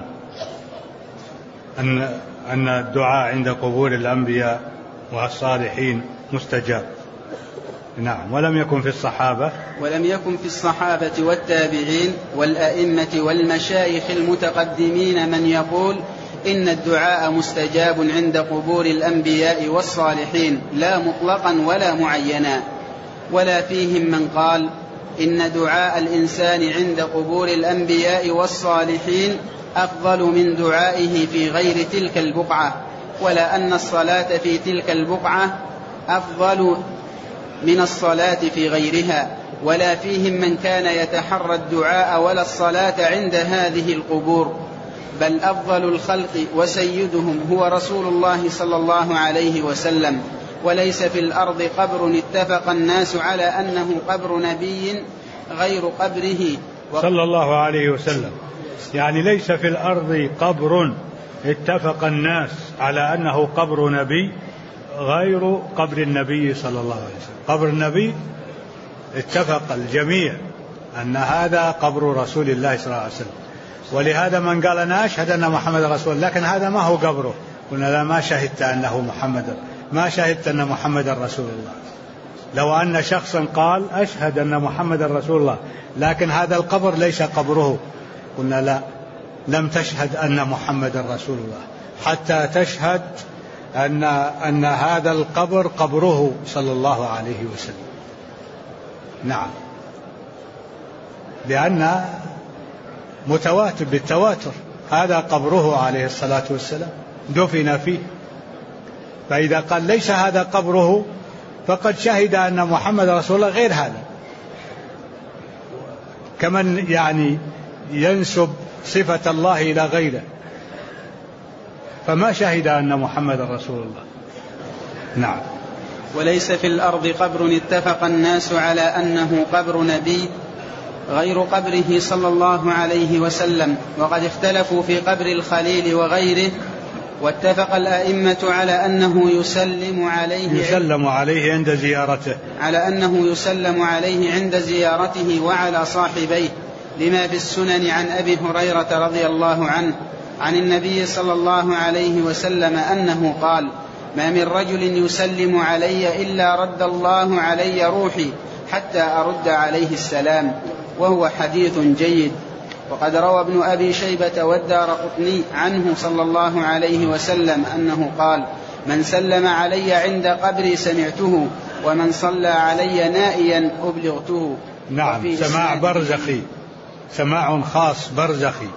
أن الدعاء عند قبور الأنبياء والصالحين مستجاب. نعم، ولم يكن في الصحابة والتابعين والأئمة والمشايخ المتقدمين من يقول إن الدعاء مستجاب عند قبور الأنبياء والصالحين، لا مطلقا ولا معينا، ولا فيهم من قال إن دعاء الإنسان عند قبور الأنبياء والصالحين أفضل من دعائه في غير تلك البقعة، ولا أن الصلاة في تلك البقعة أفضل من الصلاة في غيرها، ولا فيهم من كان يتحرى الدعاء ولا الصلاة عند هذه القبور، بل أفضل الخلق وسيدهم هو رسول الله صلى الله عليه وسلم، وليس في الأرض قبر اتفق الناس على أنه قبر نبي غير قبره صلى الله عليه وسلم. يعني ليس في الأرض قبر اتفق الناس على أنه قبر نبي غير قبر النبي صلى الله عليه وسلم. قبر النبي اتفق الجميع أن هذا قبر رسول الله صلى الله عليه وسلم. ولهذا من قال أنا أشهد أن محمد رسول الله، لكن هذا ما هو قبره، قلنا لا، ما شهدت أنه محمد، ما شهدت أن محمد رسول الله. لو أن شخصا قال أشهد أن محمد رسول الله لكن هذا القبر ليس قبره، قلنا لا، لم تشهد أن محمد رسول الله حتى تشهد أن هذا القبر قبره صلى الله عليه وسلم. نعم، لأن متواتر بالتواتر هذا قبره عليه الصلاة والسلام دفن فيه. فإذا قال ليس هذا قبره فقد شهد أن محمد رسول الله غير هذا، كمن يعني ينسب صفة الله إلى غيره، فما شهد أن محمد رسول الله. نعم. وليس في الأرض قبر اتفق الناس على أنه قبر نبي غير قبره صلى الله عليه وسلم، وقد اختلفوا في قبر الخليل وغيره، واتفق الأئمة على أنه يسلم عليه عند زيارته، على أنه يسلم عليه عند زيارته وعلى صاحبيه، لما في السنن عن أبي هريرة رضي الله عنه عن النبي صلى الله عليه وسلم أنه قال: ما من رجل يسلم علي إلا رد الله علي روحي حتى أرد عليه السلام، وهو حديث جيد. وقد روى ابن أبي شيبة والدارقطني عنه صلى الله عليه وسلم أنه قال: من سلم علي عند قبري سمعته، ومن صلى علي نائيا أبلغته. نعم، سماع برزخي، سماع خاص برزخي.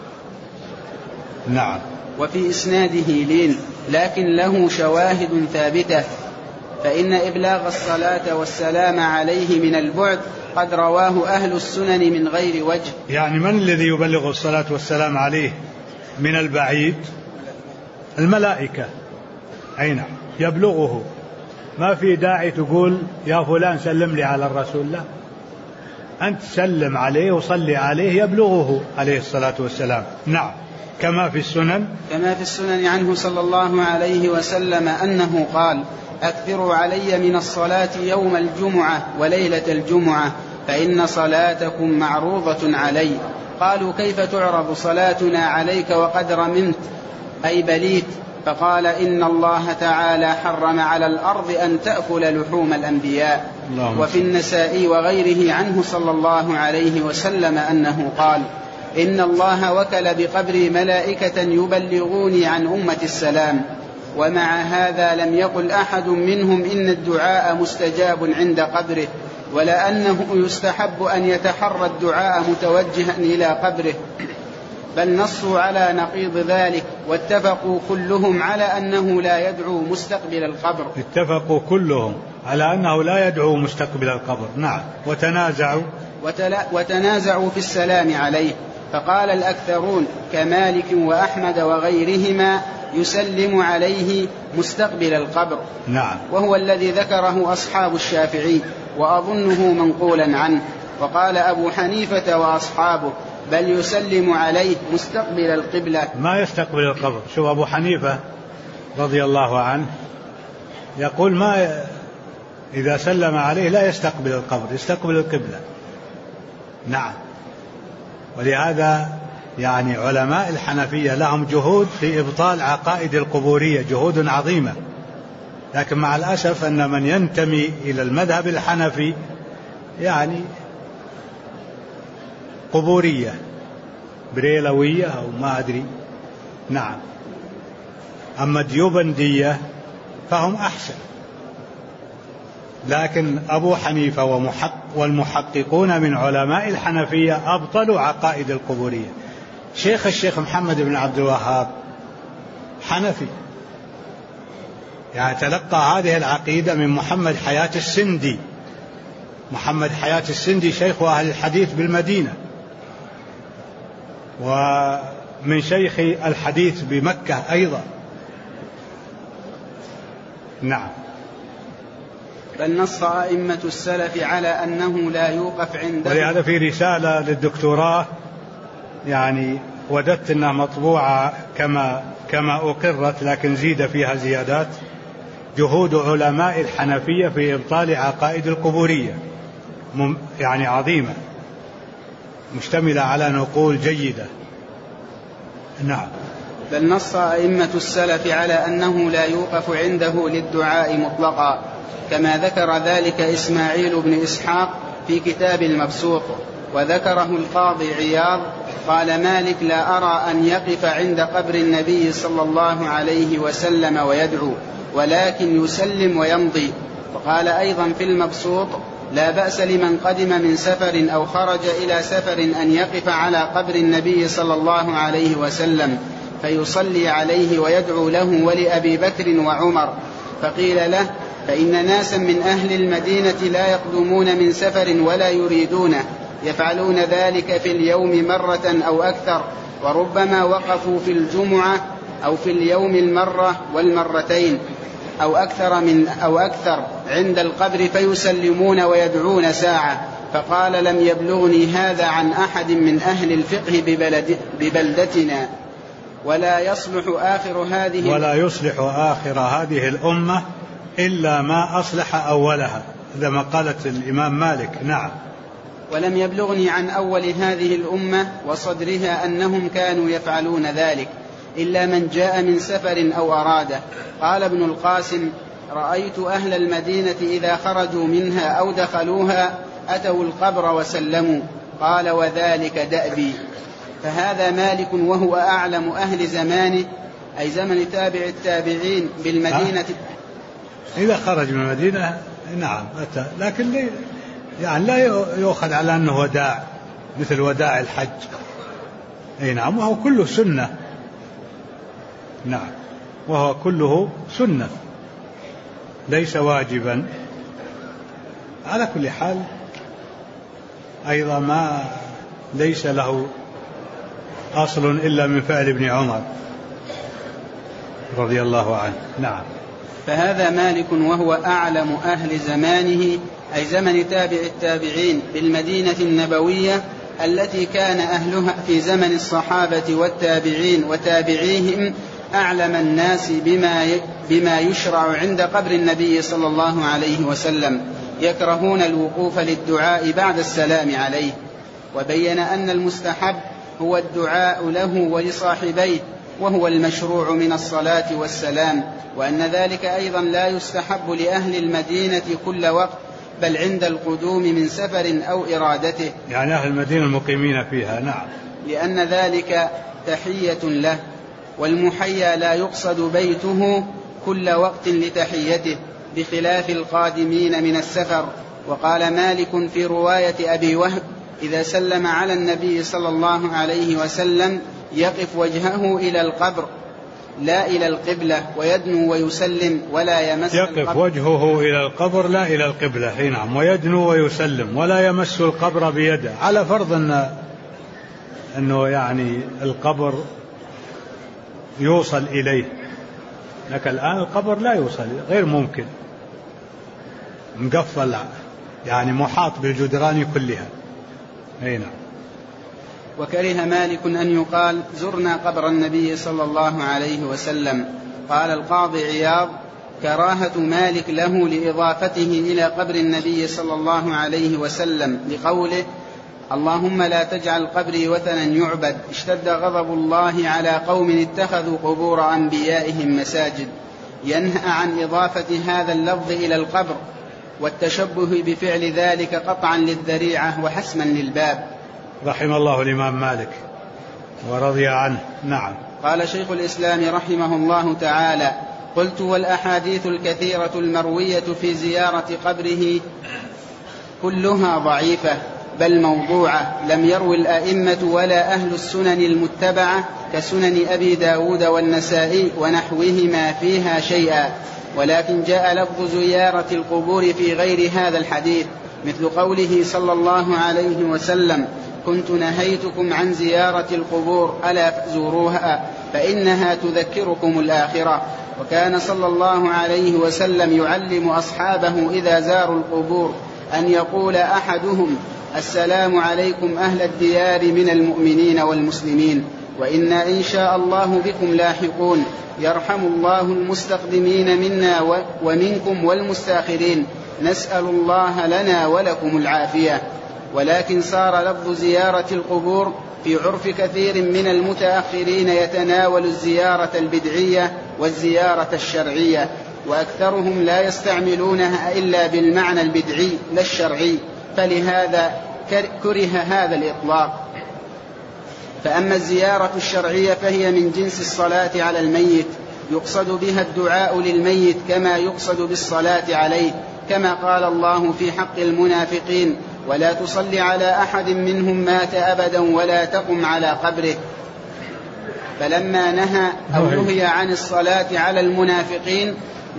نعم. وفي إسناده لين، لكن له شواهد ثابتة، فإن إبلاغ الصلاة والسلام عليه من البعد قد رواه أهل السنن من غير وجه. يعني من الذي يبلغ الصلاة والسلام عليه من البعيد؟ الملائكة. أين يبلغه، ما في داعي تقول يا فلان سلم لي على الرسول، لا، أنت سلم عليه وصلي عليه يبلغه عليه الصلاة والسلام. نعم. كما في السنن عنه صلى الله عليه وسلم أنه قال: أكثروا علي من الصلاة يوم الجمعة وليلة الجمعة، فإن صلاتكم معروضة علي. قالوا: كيف تعرض صلاتنا عليك وقد رممت أي بليت؟ فقال: إن الله تعالى حرم على الأرض أن تأكل لحوم الأنبياء. وفي النسائي وغيره عنه صلى الله عليه وسلم أنه قال: إن الله وكل بقبري ملائكة يبلغوني عن أمة السلام. ومع هذا لم يقل أحد منهم إن الدعاء مستجاب عند قبره، ولا أنه يستحب أن يتحرى الدعاء متوجها إلى قبره، بل نصوا على نقيض ذلك، واتفقوا كلهم على أنه لا يدعو مستقبل القبر. اتفقوا كلهم على أنه لا يدعو مستقبل القبر. نعم. وتنازعوا في السلام عليه، فقال الأكثرون كمالك وأحمد وغيرهما يسلم عليه مستقبل القبر. نعم. وهو الذي ذكره أصحاب الشافعي، وأظنه منقولا عنه. وقال أبو حنيفة وأصحابه: بل يسلم عليه مستقبل القبلة، ما يستقبل القبر. شوف أبو حنيفة رضي الله عنه يقول ما إذا سلم عليه لا يستقبل القبر، يستقبل القبلة. نعم. ولهذا يعني علماء الحنفية لهم جهود في إبطال عقائد القبورية، جهود عظيمة، لكن مع الأسف أن من ينتمي إلى المذهب الحنفي يعني قبورية بريلوية أو ما أدري. نعم. أما ديوبندية فهم أحسن، لكن أبو حنيفة والمحققون من علماء الحنفية أبطلوا عقائد القبورية. الشيخ محمد بن عبد الوهاب حنفي، يعني تلقى هذه العقيدة من محمد حياة السندي. محمد حياة السندي شيخ أهل الحديث بالمدينة، ومن شيخ الحديث بمكة أيضا. نعم. بل نص أئمة السلف على أنه لا يوقف عنده. ولهذا في رسالة للدكتوراه يعني وجدت أنها مطبوعة كما أقرت، لكن زيد فيها زيادات: جهود علماء الحنفية في إبطال عقائد القبورية يعني عظيمة. مشتملة على نقول جيدة. نعم. بل نص أئمة السلف على أنه لا يوقف عنده للدعاء مطلقا، كما ذكر ذلك إسماعيل بن إسحاق في كتاب المبسوط، وذكره القاضي عياض. قال مالك: لا أرى أن يقف عند قبر النبي صلى الله عليه وسلم ويدعو، ولكن يسلم ويمضي. وقال أيضا في المبسوط: لا بأس لمن قدم من سفر أو خرج إلى سفر أن يقف على قبر النبي صلى الله عليه وسلم فيصلي عليه ويدعو له ولأبي بكر وعمر. فقيل له: فإن ناسا من أهل المدينة لا يقدمون من سفر ولا يريدونه، يفعلون ذلك في اليوم مرة أو أكثر، وربما وقفوا في الجمعة أو في اليوم المرة والمرتين أو أكثر عند القبر فيسلمون ويدعون ساعة. فقال: لم يبلغني هذا عن أحد من أهل الفقه ببلدتنا، ولا يصلح آخر هذه الأمة إلا ما أصلح أولها، إذا ما قالت الإمام مالك. نعم. ولم يبلغني عن أول هذه الأمة وصدرها أنهم كانوا يفعلون ذلك إلا من جاء من سفر أو أراده. قال ابن القاسم: رأيت أهل المدينة إذا خرجوا منها أو دخلوها أتوا القبر وسلموا. قال: وذلك دأبي. فهذا مالك وهو أعلم أهل زمانه، أي زمن تابع التابعين بالمدينة. إذا خرج من المدينة نعم أتى، لكن يعني لا يؤخذ على أنه وداع مثل وداع الحج. أي نعم، وهو كله سنة. نعم، وهو كله سنة ليس واجبا. على كل حال أيضا ما ليس له أصل إلا من فعل ابن عمر رضي الله عنه. نعم. فهذا مالك وهو أعلم أهل زمانه، أي زمن تابع التابعين بالمدينة النبوية التي كان أهلها في زمن الصحابة والتابعين وتابعيهم أعلم الناس بما يشرع عند قبر النبي صلى الله عليه وسلم، يكرهون الوقوف للدعاء بعد السلام عليه. وبين أن المستحب هو الدعاء له ولصاحبيه، وهو المشروع من الصلاة والسلام، وأن ذلك أيضا لا يستحب لأهل المدينة كل وقت، بل عند القدوم من سفر أو إرادته، يعني أهل المدينة المقيمين فيها. نعم. لأن ذلك تحية له، والمحيا لا يقصد بيته كل وقت لتحيته، بخلاف القادمين من السفر. وقال مالك في رواية أبي وهب: إذا سلم على النبي صلى الله عليه وسلم يقف وجهه إلى القبر لا إلى القبلة، ويدنو ويسلم ولا يمس القبر. يقف وجهه إلى القبر لا إلى القبلة. نعم. ويدنو ويسلم ولا يمس القبر بيده، على فرض أنه يعني القبر يوصل إليه، لكن الآن القبر لا يوصل، غير ممكن، مقفل يعني محاط بالجدران كلها. أي نعم. وكره مالك أن يقال: زرنا قبر النبي صلى الله عليه وسلم. قال القاضي عياض: كراهة مالك له لإضافته إلى قبر النبي صلى الله عليه وسلم لقوله: اللهم لا تجعل قبري وثنا يعبد، اشتد غضب الله على قوم اتخذوا قبور أنبيائهم مساجد، ينهى عن إضافة هذا اللفظ إلى القبر والتشبه بفعل ذلك قطعا للذريعة وحسما للباب. رحم الله الإمام مالك ورضي عنه. نعم. قال شيخ الإسلام رحمه الله تعالى: قلت: والأحاديث الكثيرة المروية في زيارة قبره كلها ضعيفة بل موضوعة، لم يروي الأئمة ولا أهل السنن المتبعة كسنن أبي داود والنسائي ونحوهما فيها شيئا، ولكن جاء لفظ زيارة القبور في غير هذا الحديث، مثل قوله صلى الله عليه وسلم: كنت نهيتكم عن زيارة القبور ألا فزوروها فإنها تذكركم الآخرة. وكان صلى الله عليه وسلم يعلم أصحابه إذا زاروا القبور أن يقول أحدهم: السلام عليكم أهل الديار من المؤمنين والمسلمين، وإنا إن شاء الله بكم لاحقون، يرحم الله المستقدمين منا ومنكم والمستاخرين، نسأل الله لنا ولكم العافية. ولكن صار لفظ زيارة القبور في عرف كثير من المتأخرين يتناول الزيارة البدعية والزيارة الشرعية، وأكثرهم لا يستعملونها إلا بالمعنى البدعي لا الشرعي، فلهذا كره هذا الإطلاق. فأما الزيارة الشرعية فهي من جنس الصلاة على الميت، يقصد بها الدعاء للميت كما يقصد بالصلاة عليه، كما قال الله في حق المنافقين: ولا تصل على أحد منهم مات أبدا ولا تقم على قبره. فلما نهي عن الصلاة على المنافقين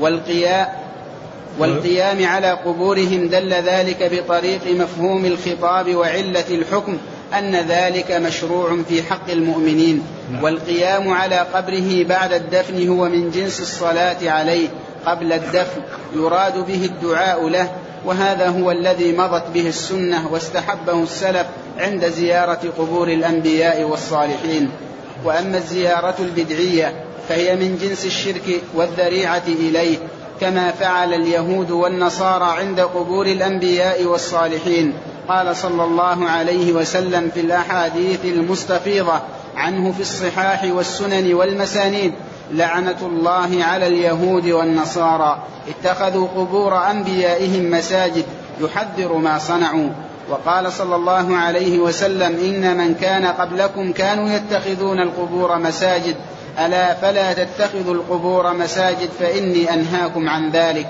والقيام على قبورهم دل ذلك بطريق مفهوم الخطاب وعلة الحكم أن ذلك مشروع في حق المؤمنين، والقيام على قبره بعد الدفن هو من جنس الصلاة عليه قبل الدفن، يراد به الدعاء له، وهذا هو الذي مضت به السنة واستحبه السلف عند زيارة قبور الأنبياء والصالحين. وأما الزيارة البدعية فهي من جنس الشرك والذريعة إليه، كما فعل اليهود والنصارى عند قبور الأنبياء والصالحين. قال صلى الله عليه وسلم في الأحاديث المستفيضة عنه في الصحاح والسنن والمسانيد: لعنة الله على اليهود والنصارى اتخذوا قبور أنبيائهم مساجد، يحذر ما صنعوا. وقال صلى الله عليه وسلم: إن من كان قبلكم كانوا يتخذون القبور مساجد، ألا فلا تتخذوا القبور مساجد فإني أنهاكم عن ذلك.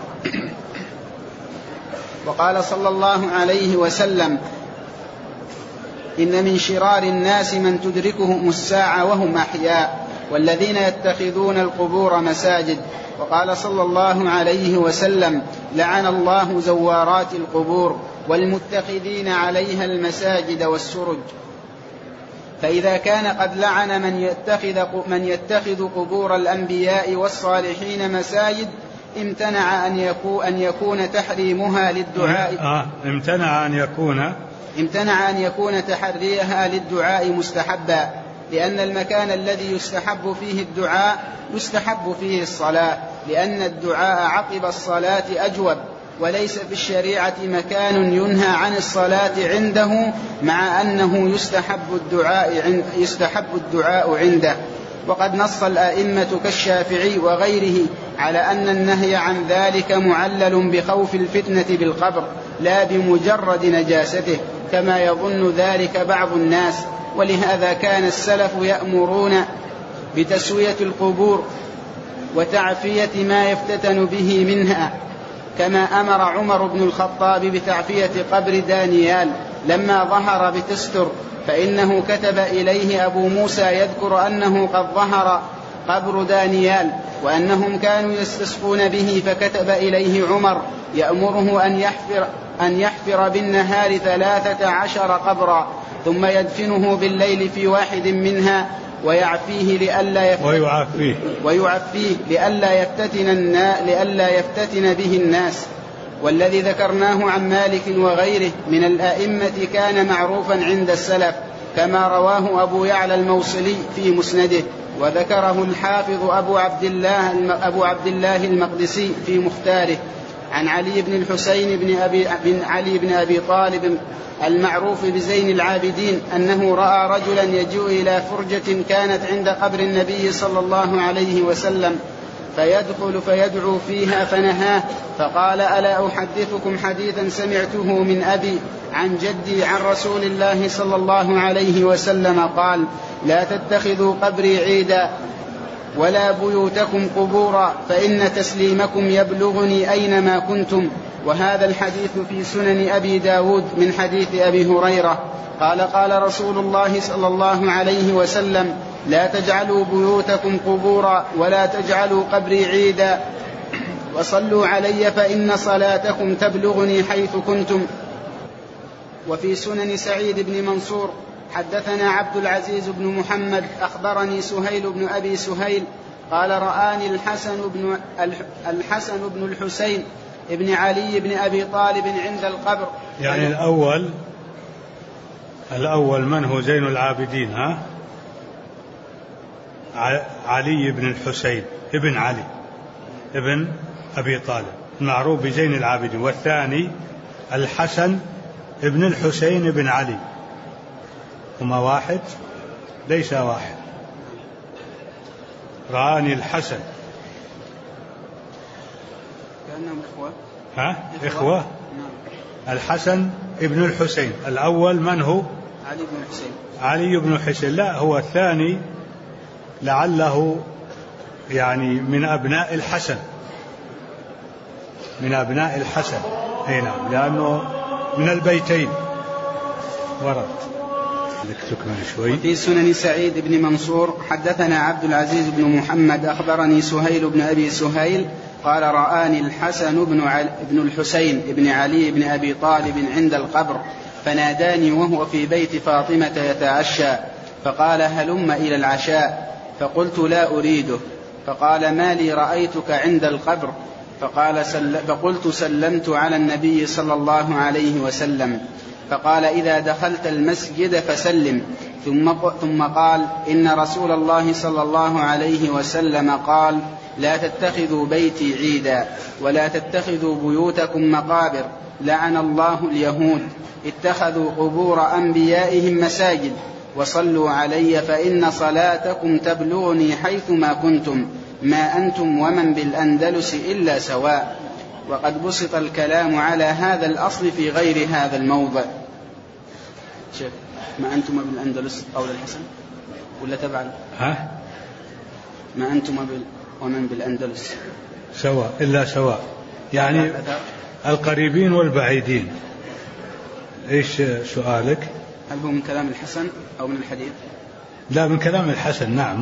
وقال صلى الله عليه وسلم: إن من شرار الناس من تدركهم الساعة وهم أحياء، والذين يتخذون القبور مساجد. وقال صلى الله عليه وسلم: لعن الله زوارات القبور والمتخذين عليها المساجد والسرج. فإذا كان قد لعن من يتخذ قبور الأنبياء والصالحين مساجد، امتنع أن يكون تحريمها للدعاء امتنع أن يكون تحريها للدعاء مستحبا، لأن المكان الذي يستحب فيه الدعاء يستحب فيه الصلاة، لأن الدعاء عقب الصلاة أجوب، وليس في الشريعة مكان ينهى عن الصلاة عنده مع أنه يستحب الدعاء عنده. وقد نص الأئمة كالشافعي وغيره على أن النهي عن ذلك معلل بخوف الفتنة بالقبر لا بمجرد نجاسته، كما يظن ذلك بعض الناس. ولهذا كان السلف يأمرون بتسوية القبور وتعفية ما يفتتن به منها، كما أمر عمر بن الخطاب بتعفية قبر دانيال لما ظهر بتستر، فإنه كتب إليه أبو موسى يذكر أنه قد ظهر قبر دانيال وأنهم كانوا يستسقون به، فكتب إليه عمر يأمره أن يحفر بالنهار 13 قبرا، ثم يدفنه بالليل في واحد منها ويعفيه لئلا يفتتن به الناس. والذي ذكرناه عن مالك وغيره من الأئمة كان معروفا عند السلف، كما رواه أبو يعلى الموصلي في مسنده، وذكره الحافظ أبو عبد الله المقدسي في مختاره عن علي بن الحسين بن علي بن أبي طالب المعروف بزين العابدين أنه رأى رجلا يجيء إلى فرجة كانت عند قبر النبي صلى الله عليه وسلم، فيدخل فيدعو فيها فنهاه، فقال: ألا أحدثكم حديثا سمعته من أبي عن جدي عن رسول الله صلى الله عليه وسلم قال: لا تتخذوا قبري عيدا ولا بيوتكم قبورا، فإن تسليمكم يبلغني أينما كنتم. وهذا الحديث في سنن أبي داود من حديث أبي هريرة قال رسول الله صلى الله عليه وسلم: لا تجعلوا بيوتكم قبورا ولا تجعلوا قبري عيدا، وصلوا علي فإن صلاتكم تبلغني حيث كنتم. وفي سنن سعيد بن منصور حدثنا عبد العزيز بن محمد أخبرني سهيل بن أبي سهيل قال: رآني الحسن بن الحسين ابن علي بن أبي طالب عند القبر. يعني الأول من هو زين العابدين؟ علي بن الحسين ابن علي ابن أبي طالب معروف بزين العابدين، والثاني الحسن ابن الحسين بن علي، هما واحد؟ ليس واحد. رآني الحسن. كأنهم إخوة. إخوة. الحسن ابن الحسين الأول من هو؟ علي بن الحسين. علي بن الحسين. لا، هو الثاني لعله يعني من أبناء الحسن، من أبناء الحسن. أي نعم، لأنه من البيتين ورد. في سنن سعيد بن منصور حدثنا عبد العزيز بن محمد أخبرني سهيل بن أبي سهيل قال رآني الحسن بن الحسين بن علي بن أبي طالب عند القبر فناداني وهو في بيت فاطمة يتعشى فقال هلم إلى العشاء، فقلت لا أريده، فقال ما لي رأيتك عند القبر، فقلت سلمت على النبي صلى الله عليه وسلم، فقال إذا دخلت المسجد فسلم، ثم قال إن رسول الله صلى الله عليه وسلم قال لا تتخذوا بيتي عيدا ولا تتخذوا بيوتكم مقابر، لعن الله اليهود اتخذوا قبور أنبيائهم مساجد، وصلوا علي فإن صلاتكم تبلغني حيثما كنتم، ما أنتم ومن بالأندلس إلا سواء. وقد بسط الكلام على هذا الأصل في غير هذا الموضع. شيخ، ما أنتم بالأندلس قول الحسن ولا تبعا؟ ما أنتم ومن بالأندلس سواء إلا سواء، يعني القريبين والبعيدين. إيش سؤالك؟ هل هو من كلام الحسن أو من الحديث؟ لا، من كلام الحسن. نعم،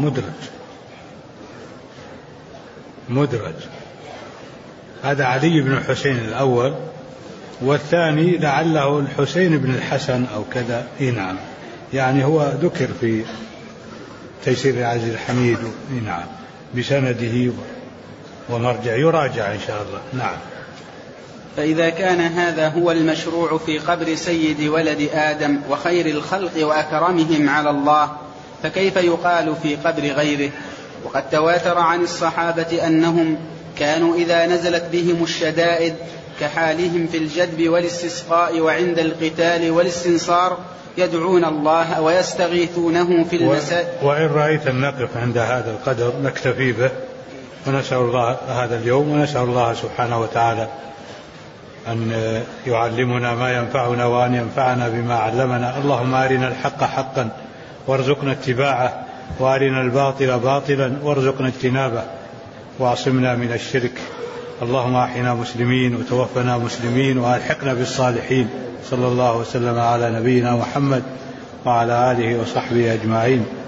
مدرج. هذا علي بن الحسين الأول، والثاني لعله الحسين بن الحسن أو كذا. نعم، يعني هو ذكر في تيسير العزيز الحميد. نعم، بسنده ومرجع، يراجع إن شاء الله. نعم. فإذا كان هذا هو المشروع في قبر سيد ولد آدم وخير الخلق وأكرمهم على الله، فكيف يقال في قبر غيره؟ وقد تواتر عن الصحابة أنهم كانوا إذا نزلت بهم الشدائد كحالهم في الجدب والاستسقاء وعند القتال والاستنصار يدعون الله ويستغيثونه في المساء. وإن رأيت أن نقف عند هذا القدر نكتفي به، ونسأل الله هذا اليوم، ونسأل الله سبحانه وتعالى أن يعلمنا ما ينفعنا وأن ينفعنا بما علمنا. اللهم أرنا الحق حقا وارزقنا اتباعه، وأرنا الباطل باطلا وارزقنا اجتنابه، واعصمنا من الشرك. اللهم أحينا مسلمين وتوفنا مسلمين وألحقنا بالصالحين. صلى الله وسلم على نبينا محمد وعلى آله وصحبه أجمعين.